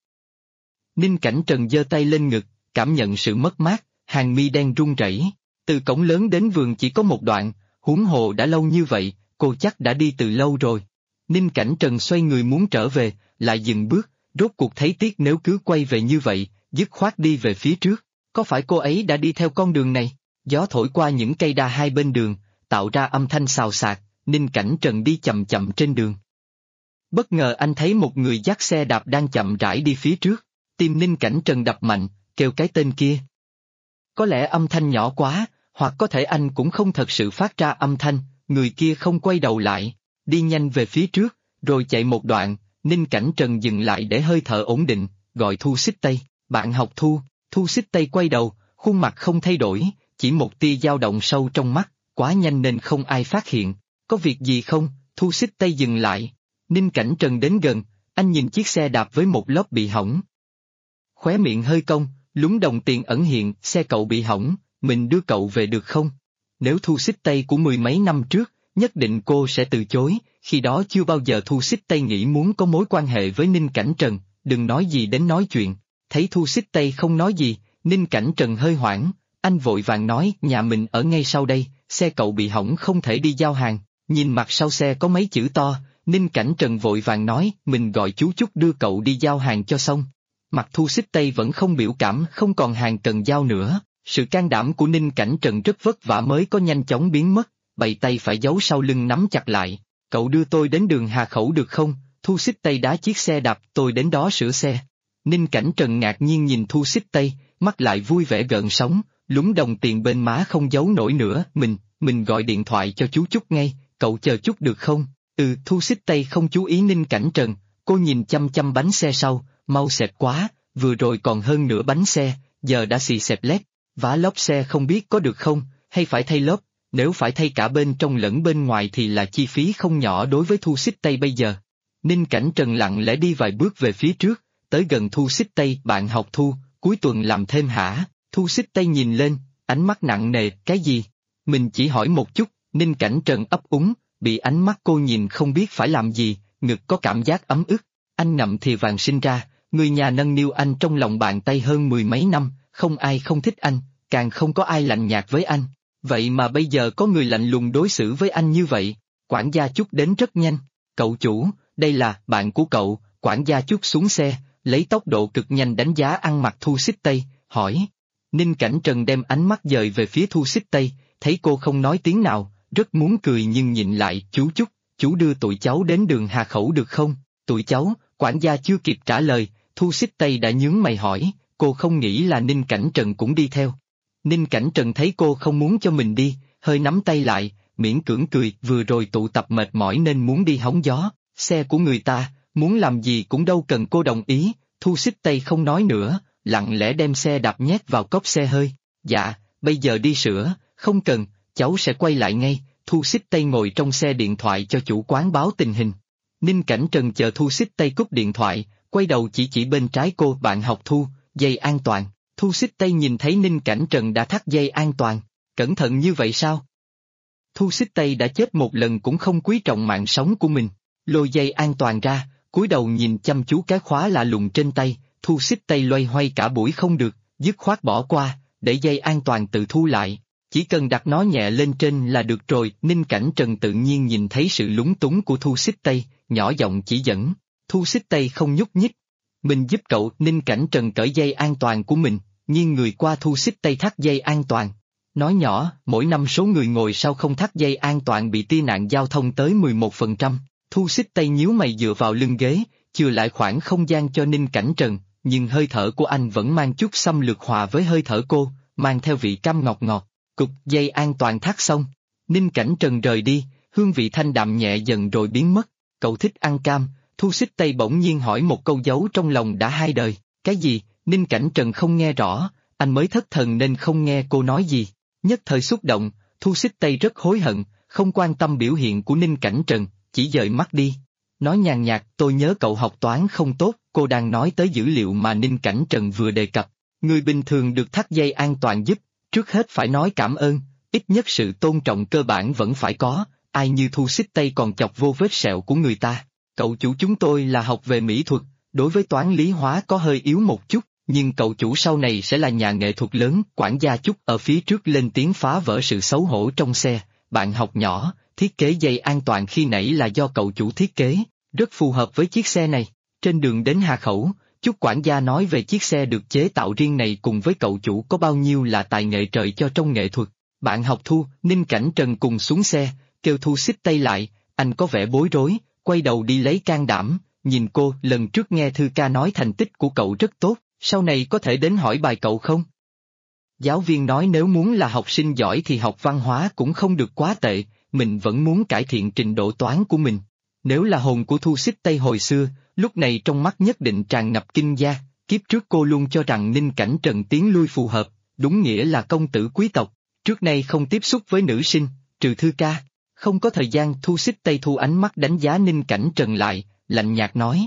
Ninh Cảnh Trần giơ tay lên ngực, cảm nhận sự mất mát, hàng mi đen run rẩy. Từ cổng lớn đến vườn chỉ có một đoạn, huống hồ đã lâu như vậy, cô chắc đã đi từ lâu rồi. Ninh Cảnh Trần xoay người muốn trở về, lại dừng bước, rốt cuộc thấy tiếc nếu cứ quay về như vậy, dứt khoát đi về phía trước. Có phải cô ấy đã đi theo con đường này? Gió thổi qua những cây đa hai bên đường, tạo ra âm thanh xào xạc, Ninh Cảnh Trần đi chậm chậm trên đường. Bất ngờ anh thấy một người dắt xe đạp đang chậm rãi đi phía trước, tim Ninh Cảnh Trần đập mạnh, kêu cái tên kia. Có lẽ âm thanh nhỏ quá, hoặc có thể anh cũng không thật sự phát ra âm thanh, người kia không quay đầu lại, đi nhanh về phía trước, rồi chạy một đoạn, Ninh Cảnh Trần dừng lại để hơi thở ổn định, gọi Thu Xích Tây, bạn học Thu. Thu Xích Tây quay đầu, khuôn mặt không thay đổi, chỉ một tia dao động sâu trong mắt, quá nhanh nên không ai phát hiện. Có việc gì không? Thu Xích Tây dừng lại. Ninh Cảnh Trần đến gần, anh nhìn chiếc xe đạp với một lớp bị hỏng. Khóe miệng hơi cong, lúng đồng tiền ẩn hiện, xe cậu bị hỏng, mình đưa cậu về được không? Nếu Thu Xích Tây của mười mấy năm trước, nhất định cô sẽ từ chối, khi đó chưa bao giờ Thu Xích Tây nghĩ muốn có mối quan hệ với Ninh Cảnh Trần, đừng nói gì đến nói chuyện. Thấy Thu Xích Tây không nói gì, Ninh Cảnh Trần hơi hoảng, anh vội vàng nói, nhà mình ở ngay sau đây, xe cậu bị hỏng không thể đi giao hàng. Nhìn mặt sau xe có mấy chữ to, Ninh Cảnh Trần vội vàng nói, mình gọi chú Chúc đưa cậu đi giao hàng cho xong. Mặt Thu Xích Tây vẫn không biểu cảm, không còn hàng cần giao nữa. Sự can đảm của Ninh Cảnh Trần rất vất vả mới có nhanh chóng biến mất, bày tay phải giấu sau lưng nắm chặt lại. Cậu đưa tôi đến đường Hà Khẩu được không? Thu Xích Tây đá chiếc xe đạp, tôi đến đó sửa xe. Ninh Cảnh Trần ngạc nhiên nhìn Thu Xích Tây, mắt lại vui vẻ gợn sóng, lúng đồng tiền bên má không giấu nổi nữa. Mình gọi điện thoại cho chú Chúc ngay, cậu chờ chút được không? Thu Xích Tây không chú ý Ninh Cảnh Trần, cô nhìn chăm chăm bánh xe sau, mau xẹp quá, vừa rồi còn hơn nửa bánh xe, giờ đã xì xẹp lép. Vá lốp xe không biết có được không, hay phải thay lốp, nếu phải thay cả bên trong lẫn bên ngoài thì là chi phí không nhỏ đối với Thu Xích Tây bây giờ. Ninh Cảnh Trần lặng lẽ đi vài bước về phía trước, tới gần Thu Xích Tây, bạn học Thu, cuối tuần làm thêm hả? Thu Xích Tây nhìn lên, ánh mắt nặng nề, cái gì? Mình chỉ hỏi một chút, Ninh Cảnh Trần ấp úng, bị ánh mắt cô nhìn không biết phải làm gì, ngực có cảm giác ấm ức. Anh ngậm thìa vàng sinh ra, người nhà nâng niu anh trong lòng bàn tay hơn mười mấy năm, không ai không thích anh, càng không có ai lạnh nhạt với anh. Vậy mà bây giờ có người lạnh lùng đối xử với anh như vậy. Quản gia Chúc đến rất nhanh. Cậu chủ, đây là bạn của cậu. Quản gia Chúc xuống xe, lấy tốc độ cực nhanh đánh giá ăn mặc Thu Xích Tây, hỏi. Ninh Cảnh Trần đem ánh mắt dời về phía Thu Xích Tây, thấy cô không nói tiếng nào, rất muốn cười nhưng nhịn lại. Chú Chúc, chú đưa tụi cháu đến đường Hà Khẩu được không? tụi cháu, quản gia chưa kịp trả lời, Thu Xích Tây đã nhướng mày hỏi, cô không nghĩ là Ninh Cảnh Trần cũng đi theo. Ninh Cảnh Trần thấy cô không muốn cho mình đi, hơi nắm tay lại, miễn cưỡng cười, vừa rồi tụ tập mệt mỏi nên muốn đi hóng gió, xe của người ta, muốn làm gì cũng đâu cần cô đồng ý, Thu Xích Tây không nói nữa, lặng lẽ đem xe đạp nhét vào cốp xe hơi, dạ, bây giờ đi sửa, không cần, cháu sẽ quay lại ngay, Thu Xích Tây ngồi trong xe điện thoại cho chủ quán báo tình hình. Ninh Cảnh Trần chờ Thu Xích Tây cúp điện thoại, quay đầu chỉ bên trái cô, bạn học Thu, dây an toàn, Thu Xích Tây nhìn thấy Ninh Cảnh Trần đã thắt dây an toàn, cẩn thận như vậy sao? Thu Xích Tây đã chết một lần cũng không quý trọng mạng sống của mình, lôi dây an toàn ra, cúi đầu nhìn chăm chú cái khóa lạ lùng trên tay, Thu Xích Tây loay hoay cả buổi không được, dứt khoát bỏ qua, để dây an toàn tự thu lại, chỉ cần đặt nó nhẹ lên trên là được rồi. Ninh Cảnh Trần tự nhiên nhìn thấy sự lúng túng của Thu Xích Tây, nhỏ giọng chỉ dẫn, Thu Xích Tây không nhúc nhích. Mình giúp cậu. Ninh Cảnh Trần cởi dây an toàn của mình, nghiêng người qua Thu Xích Tây thắt dây an toàn. Nói nhỏ, mỗi năm số người ngồi sau không thắt dây an toàn bị tai nạn giao thông tới 11%. Thu Xích Tây nhíu mày dựa vào lưng ghế, chừa lại khoảng không gian cho Ninh Cảnh Trần, nhưng hơi thở của anh vẫn mang chút xâm lược hòa với hơi thở cô, mang theo vị cam ngọt ngọt. Cục dây an toàn thắt xong, Ninh Cảnh Trần rời đi, hương vị thanh đạm nhẹ dần rồi biến mất. Cậu thích ăn cam? Thu Xích Tây bỗng nhiên hỏi một câu giấu trong lòng đã 2 đời. Cái gì? Ninh Cảnh Trần không nghe rõ, anh mới thất thần nên không nghe cô nói gì. Nhất thời xúc động, Thu Xích Tây rất hối hận, không quan tâm biểu hiện của Ninh Cảnh Trần, chỉ dời mắt đi. Nói nhàn nhạt, tôi nhớ cậu học toán không tốt, cô đang nói tới dữ liệu mà Ninh Cảnh Trần vừa đề cập. Người bình thường được thắt dây an toàn giúp, trước hết phải nói cảm ơn, ít nhất sự tôn trọng cơ bản vẫn phải có, ai như Thu Xích Tây còn chọc vô vết sẹo của người ta. Cậu chủ chúng tôi là học về mỹ thuật, đối với toán lý hóa có hơi yếu một chút, nhưng cậu chủ sau này sẽ là nhà nghệ thuật lớn. Quản gia Trúc ở phía trước lên tiếng phá vỡ sự xấu hổ trong xe, bạn học nhỏ, thiết kế dây an toàn khi nãy là do cậu chủ thiết kế, rất phù hợp với chiếc xe này. Trên đường đến Hà Khẩu, Trúc quản gia nói về chiếc xe được chế tạo riêng này cùng với cậu chủ có bao nhiêu là tài nghệ trời cho trong nghệ thuật. Bạn học Thu, Ninh Cảnh Trần cùng xuống xe, kêu Thu Xích Tây lại, anh có vẻ bối rối, quay đầu đi lấy can đảm, nhìn cô, lần trước nghe Thư ca nói thành tích của cậu rất tốt, sau này có thể đến hỏi bài cậu không? Giáo viên nói nếu muốn là học sinh giỏi thì học văn hóa cũng không được quá tệ, mình vẫn muốn cải thiện trình độ toán của mình. Nếu là hồn của Thu Xích Tây hồi xưa, lúc này trong mắt nhất định tràn ngập kinh gia, kiếp trước cô luôn cho rằng Ninh Cảnh Trần tiến lui phù hợp, đúng nghĩa là công tử quý tộc, trước nay không tiếp xúc với nữ sinh, trừ Thư ca. Không có thời gian. Thu Xích Tây thu ánh mắt đánh giá Ninh Cảnh Trần lại, lạnh nhạt nói.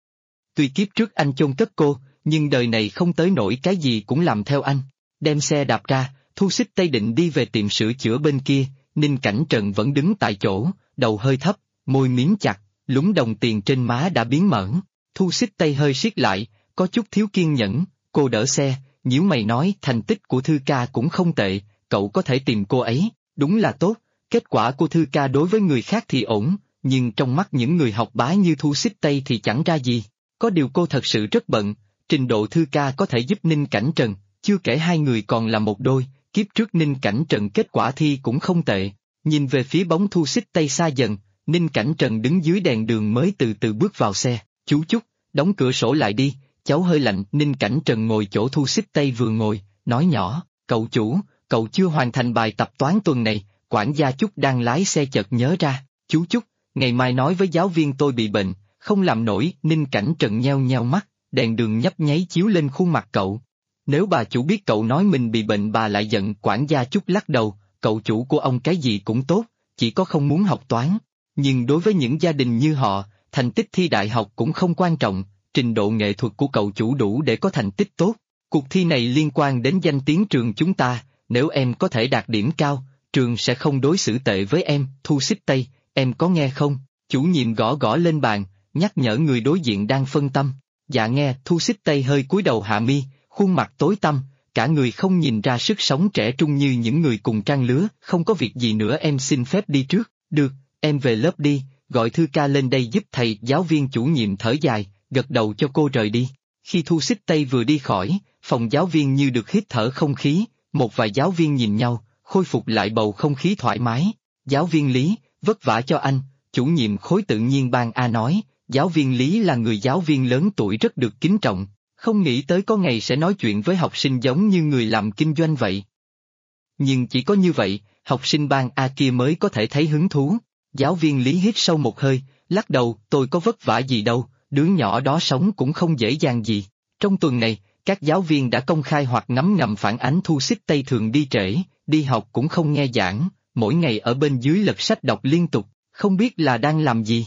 Tuy kiếp trước anh chôn cất cô, nhưng đời này không tới nổi cái gì cũng làm theo anh. Đem xe đạp ra, Thu Xích Tây định đi về tiệm sửa chữa bên kia, Ninh Cảnh Trần vẫn đứng tại chỗ, đầu hơi thấp, môi miếm chặt, lúng đồng tiền trên má đã biến mởn. Thu Xích Tây hơi siết lại, có chút thiếu kiên nhẫn, cô đỡ xe, nhíu mày nói thành tích của Thư ca cũng không tệ, cậu có thể tìm cô ấy, đúng là tốt. Kết quả của Thư ca đối với người khác thì ổn, nhưng trong mắt những người học bá như Thu Xích Tây thì chẳng ra gì. Có điều cô thật sự rất bận, trình độ Thư ca có thể giúp Ninh Cảnh Trần, chưa kể hai người còn là một đôi, kiếp trước Ninh Cảnh Trần kết quả thi cũng không tệ. Nhìn về phía bóng Thu Xích Tây xa dần, Ninh Cảnh Trần đứng dưới đèn đường mới từ từ bước vào xe, chú Chúc, đóng cửa sổ lại đi, cháu hơi lạnh. Ninh Cảnh Trần ngồi chỗ Thu Xích Tây vừa ngồi, nói nhỏ, cậu chủ, cậu chưa hoàn thành bài tập toán tuần này. Quản gia Chúc đang lái xe chợt nhớ ra, chú Chúc, ngày mai nói với giáo viên tôi bị bệnh, không làm nổi. Ninh Cảnh Trần nheo nheo mắt, đèn đường nhấp nháy chiếu lên khuôn mặt cậu. Nếu bà chủ biết cậu nói mình bị bệnh bà lại giận. Quản gia Chúc lắc đầu, cậu chủ của ông cái gì cũng tốt, chỉ có không muốn học toán. Nhưng đối với những gia đình như họ, thành tích thi đại học cũng không quan trọng, trình độ nghệ thuật của cậu chủ đủ để có thành tích tốt. Cuộc thi này liên quan đến danh tiếng trường chúng ta, nếu em có thể đạt điểm cao, trường sẽ không đối xử tệ với em. Thu Xích Tây, em có nghe không? Chủ nhiệm gõ gõ lên bàn, nhắc nhở người đối diện đang phân tâm. Dạ nghe. Thu Xích Tây hơi cúi đầu hạ mi, khuôn mặt tối tăm, cả người không nhìn ra sức sống trẻ trung như những người cùng trang lứa. Không có việc gì nữa em xin phép đi trước. Được, em về lớp đi, gọi Thư ca lên đây giúp thầy. Giáo viên chủ nhiệm thở dài, gật đầu cho cô rời đi. Khi Thu Xích Tây vừa đi khỏi, phòng giáo viên như được hít thở không khí, một vài giáo viên nhìn nhau, khôi phục lại bầu không khí thoải mái. Giáo viên Lý, vất vả cho anh. Chủ nhiệm khối tự nhiên ban A nói, Giáo viên Lý là người giáo viên lớn tuổi rất được kính trọng, không nghĩ tới có ngày sẽ nói chuyện với học sinh giống như người làm kinh doanh vậy. Nhưng chỉ có như vậy, học sinh ban A kia mới có thể thấy hứng thú. Giáo viên Lý hít sâu một hơi, lắc đầu, tôi có vất vả gì đâu, đứa nhỏ đó sống cũng không dễ dàng gì. Trong tuần này, các giáo viên đã công khai hoặc ngấm ngầm phản ánh Thu Xích Tây thường đi trễ, đi học cũng không nghe giảng, mỗi ngày ở bên dưới lật sách đọc liên tục, không biết là đang làm gì.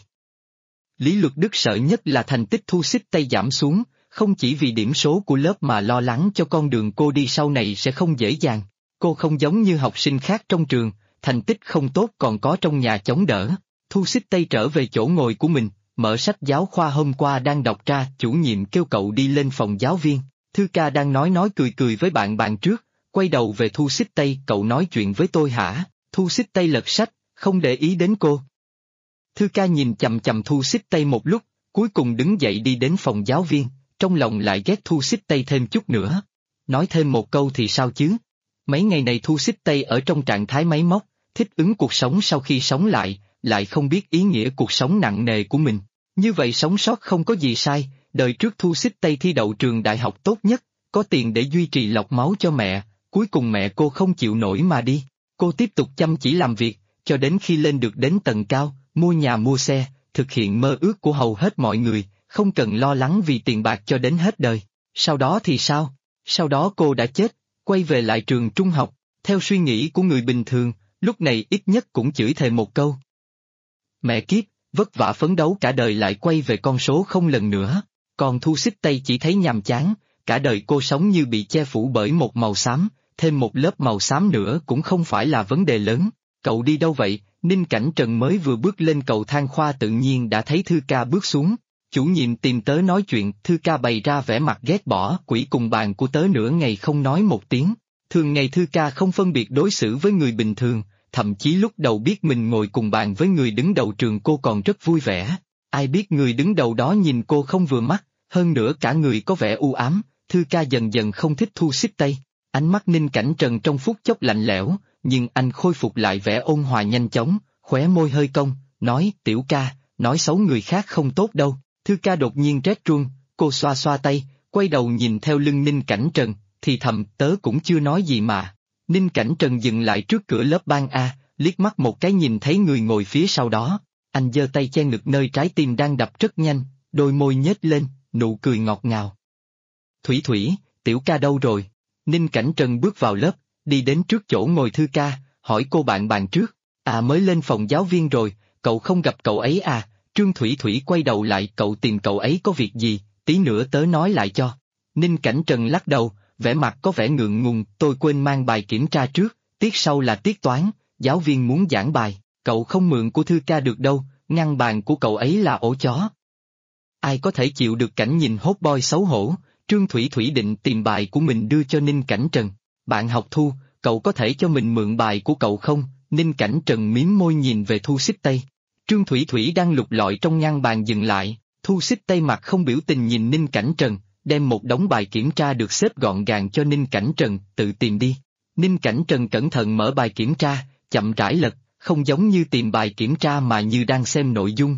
Lý Luật Đức sợ nhất là thành tích Thu Xích Tây giảm xuống, không chỉ vì điểm số của lớp mà lo lắng cho con đường cô đi sau này sẽ không dễ dàng. Cô không giống như học sinh khác trong trường, thành tích không tốt còn có trong nhà chống đỡ. Thu Xích Tây trở về chỗ ngồi của mình, mở sách giáo khoa hôm qua đang đọc ra, chủ nhiệm kêu cậu đi lên phòng giáo viên. Thư ca đang nói cười với bạn trước, quay đầu về Thu Xích Tây, cậu nói chuyện với tôi hả? Thu Xích Tây lật sách, không để ý đến cô. Thư ca nhìn chằm chằm Thu Xích Tây một lúc, cuối cùng đứng dậy đi đến phòng giáo viên, trong lòng lại ghét Thu Xích Tây thêm chút nữa. Nói thêm một câu thì sao chứ? Mấy ngày này Thu Xích Tây ở trong trạng thái máy móc, thích ứng cuộc sống sau khi sống lại không biết ý nghĩa cuộc sống nặng nề của mình. Như vậy sống sót không có gì sai, đời trước Thu Xích Tây thi đậu trường đại học tốt nhất, có tiền để duy trì lọc máu cho mẹ, cuối cùng mẹ cô không chịu nổi mà đi. Cô tiếp tục chăm chỉ làm việc, cho đến khi lên được đến tầng cao, mua nhà mua xe, thực hiện mơ ước của hầu hết mọi người, không cần lo lắng vì tiền bạc cho đến hết đời. Sau đó thì sao? Sau đó cô đã chết, quay về lại trường trung học, theo suy nghĩ của người bình thường, lúc này ít nhất cũng chửi thề một câu. Mẹ kiếp, vất vả phấn đấu cả đời lại quay về con số không lần nữa, còn Thu Xích Tây chỉ thấy nhàm chán, cả đời cô sống như bị che phủ bởi một màu xám, thêm một lớp màu xám nữa cũng không phải là vấn đề lớn. Cậu đi đâu vậy? Ninh Cảnh Trần mới vừa bước lên cầu thang khoa tự nhiên đã thấy Thư ca bước xuống. Chủ nhiệm tìm tớ nói chuyện, Thư ca bày ra vẻ mặt ghét bỏ, quỷ cùng bàn của tớ nửa ngày không nói một tiếng. Thường ngày Thư ca không phân biệt đối xử với người bình thường, thậm chí lúc đầu biết mình ngồi cùng bàn với người đứng đầu trường cô còn rất vui vẻ. Ai biết người đứng đầu đó nhìn cô không vừa mắt, hơn nữa cả người có vẻ u ám, Thư ca dần dần không thích Thu Xích Tây. Ánh mắt Ninh Cảnh Trần trong phút chốc lạnh lẽo, nhưng anh khôi phục lại vẻ ôn hòa nhanh chóng, khóe môi hơi cong, nói, tiểu ca, nói xấu người khác không tốt đâu. Thư ca đột nhiên rét run, cô xoa xoa tay, quay đầu nhìn theo lưng Ninh Cảnh Trần, thì thầm, tớ cũng chưa nói gì mà. Ninh Cảnh Trần dừng lại trước cửa lớp ban A, liếc mắt một cái nhìn thấy người ngồi phía sau đó, anh giơ tay che ngực nơi trái tim đang đập rất nhanh, đôi môi nhếch lên, nụ cười ngọt ngào. Thủy Thủy, tiểu ca đâu rồi? Ninh Cảnh Trần bước vào lớp, đi đến trước chỗ ngồi Thư ca, hỏi cô bạn trước, mới lên phòng giáo viên rồi, cậu không gặp cậu ấy à? Trương Thủy Thủy quay đầu lại, cậu tìm cậu ấy có việc gì, tí nữa tớ nói lại cho. Ninh Cảnh Trần lắc đầu, vẻ mặt có vẻ ngượng ngùng, tôi quên mang bài kiểm tra trước, tiết sau là tiết toán, giáo viên muốn giảng bài, cậu không mượn của Thư ca được đâu, ngăn bàn của cậu ấy là ổ chó. Ai có thể chịu được cảnh nhìn hot boy xấu hổ, Trương Thủy Thủy định tìm bài của mình đưa cho Ninh Cảnh Trần. Bạn học Thu, cậu có thể cho mình mượn bài của cậu không? Ninh Cảnh Trần mím môi nhìn về Thu Xích Tây. Trương Thủy Thủy đang lục lọi trong ngăn bàn dừng lại, Thu Xích Tây mặt không biểu tình nhìn Ninh Cảnh Trần, đem một đống bài kiểm tra được xếp gọn gàng cho Ninh Cảnh Trần, tự tìm đi. Ninh Cảnh Trần cẩn thận mở bài kiểm tra, chậm rãi lật, không giống như tìm bài kiểm tra mà như đang xem nội dung.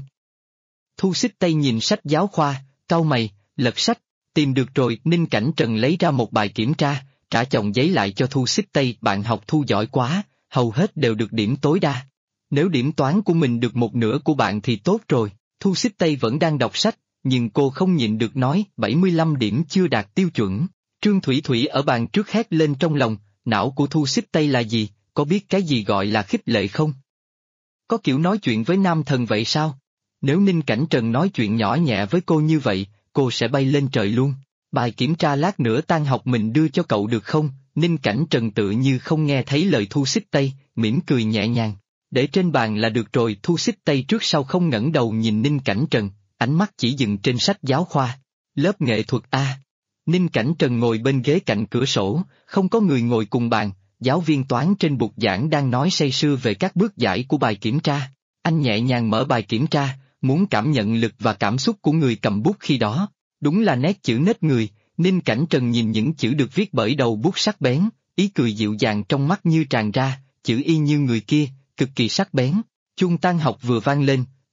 Thu Xích Tây nhìn sách giáo khoa, cau mày, lật sách, tìm được rồi. Ninh Cảnh Trần lấy ra một bài kiểm tra, trả chồng giấy lại cho Thu Xích Tây. Bạn học Thu giỏi quá, hầu hết đều được điểm tối đa. Nếu điểm toán của mình được một nửa của bạn thì tốt rồi. Thu Xích Tây vẫn đang đọc sách, nhưng cô không nhịn được nói, 75 điểm chưa đạt tiêu chuẩn. Trương Thủy Thủy ở bàn trước hét lên trong lòng, não của Thu Xích Tây là gì, có biết cái gì gọi là khích lệ không? Có kiểu nói chuyện với nam thần vậy sao? Nếu Ninh Cảnh Trần nói chuyện nhỏ nhẹ với cô như vậy, cô sẽ bay lên trời luôn. Bài kiểm tra lát nữa tan học mình đưa cho cậu được không? Ninh Cảnh Trần tự như không nghe thấy lời Thu Xích Tây, mỉm cười nhẹ nhàng. Để trên bàn là được rồi. Thu Xích Tây trước sau không ngẩng đầu nhìn Ninh Cảnh Trần, ánh mắt chỉ dừng trên sách giáo khoa. Lớp nghệ thuật A. Ninh Cảnh Trần ngồi bên ghế cạnh cửa sổ, không có người ngồi cùng bàn, giáo viên toán trên bục giảng đang nói say sưa về các bước giải của bài kiểm tra. Anh nhẹ nhàng mở bài kiểm tra, muốn cảm nhận lực và cảm xúc của người cầm bút khi đó. Đúng là nét chữ nết người. Ninh Cảnh Trần nhìn những chữ được viết bởi đầu bút sắc bén, ý cười dịu dàng trong mắt như tràn ra, chữ y như người kia, cực kỳ sắc bén. Chuông tan học vừa vang lên,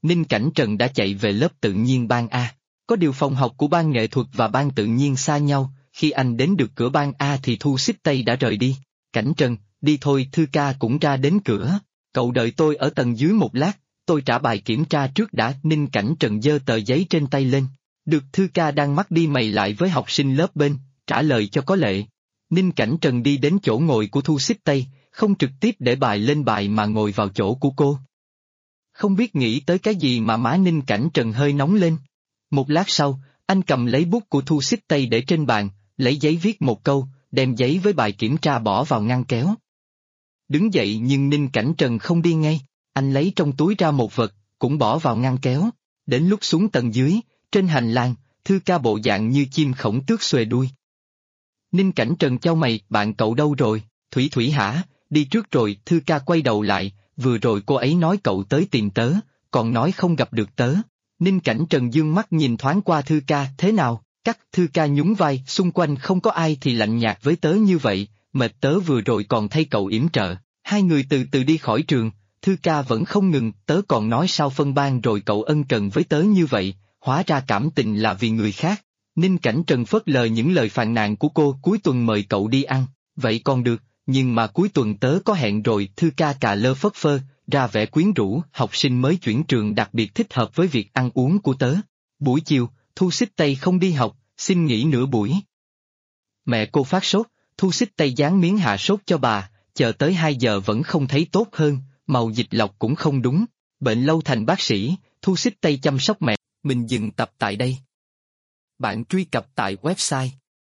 Ninh Cảnh Trần đã chạy về lớp tự nhiên ban A. Có điều phòng học của ban nghệ thuật và ban tự nhiên xa nhau, khi anh đến được cửa ban A thì Thu Xích Tây đã rời đi. Cảnh Trần, đi thôi. Thư ca cũng ra đến cửa. Cậu đợi tôi ở tầng dưới một lát, tôi trả bài kiểm tra trước đã. Ninh Cảnh Trần giơ tờ giấy trên tay lên. Được. Thư ca đang mắt đi mày lại với học sinh lớp bên, trả lời cho có lệ. Ninh Cảnh Trần đi đến chỗ ngồi của Thu Xích Tây, không trực tiếp để bài lên bài mà ngồi vào chỗ của cô. Không biết nghĩ tới cái gì mà má Ninh Cảnh Trần hơi nóng lên. Một lát sau, anh cầm lấy bút của Thu Xích Tây để trên bàn, lấy giấy viết một câu, đem giấy với bài kiểm tra bỏ vào ngăn kéo. Đứng dậy nhưng Ninh Cảnh Trần không đi ngay, anh lấy trong túi ra một vật, cũng bỏ vào ngăn kéo. Đến lúc xuống tầng dưới, trên hành lang, Thư ca bộ dạng như chim khổng tước xuề đuôi. Ninh Cảnh Trần chau mày, bạn cậu đâu rồi? Thủy Thủy hả? Đi trước rồi. Thư ca quay đầu lại, vừa rồi cô ấy nói cậu tới tìm tớ, còn nói không gặp được tớ. Ninh Cảnh Trần dương mắt nhìn thoáng qua Thư ca, thế nào? Cắt. Thư ca nhún vai, xung quanh không có ai thì lạnh nhạt với tớ như vậy, mệt tớ vừa rồi còn thay cậu yểm trợ. Hai người từ từ đi khỏi trường, Thư ca vẫn không ngừng, tớ còn nói sao phân ban rồi cậu ân cần với tớ như vậy, hóa ra cảm tình là vì người khác. Ninh Cảnh Trần phớt lờ những lời phàn nàn của cô, cuối tuần mời cậu đi ăn, vậy còn được, nhưng mà cuối tuần tớ có hẹn rồi. Thư ca cà lơ phất phơ, ra vẻ quyến rũ, học sinh mới chuyển trường đặc biệt thích hợp với việc ăn uống của tớ. Buổi chiều, Thu Xích Tây không đi học, xin nghỉ nửa buổi. Mẹ cô phát sốt, Thu Xích Tây dán miếng hạ sốt cho bà, chờ tới 2 giờ vẫn không thấy tốt hơn, màu dịch lọc cũng không đúng, bệnh lâu thành bác sĩ. Thu Xích Tây chăm sóc mẹ. Mình dừng tập tại đây. Bạn truy cập tại website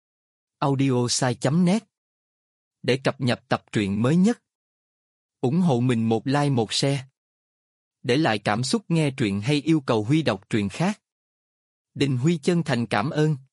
audiosai.net để cập nhật tập truyện mới nhất. Ủng hộ mình một like một share. Để lại cảm xúc nghe truyện hay yêu cầu Huy đọc truyện khác. Đình Huy chân thành cảm ơn.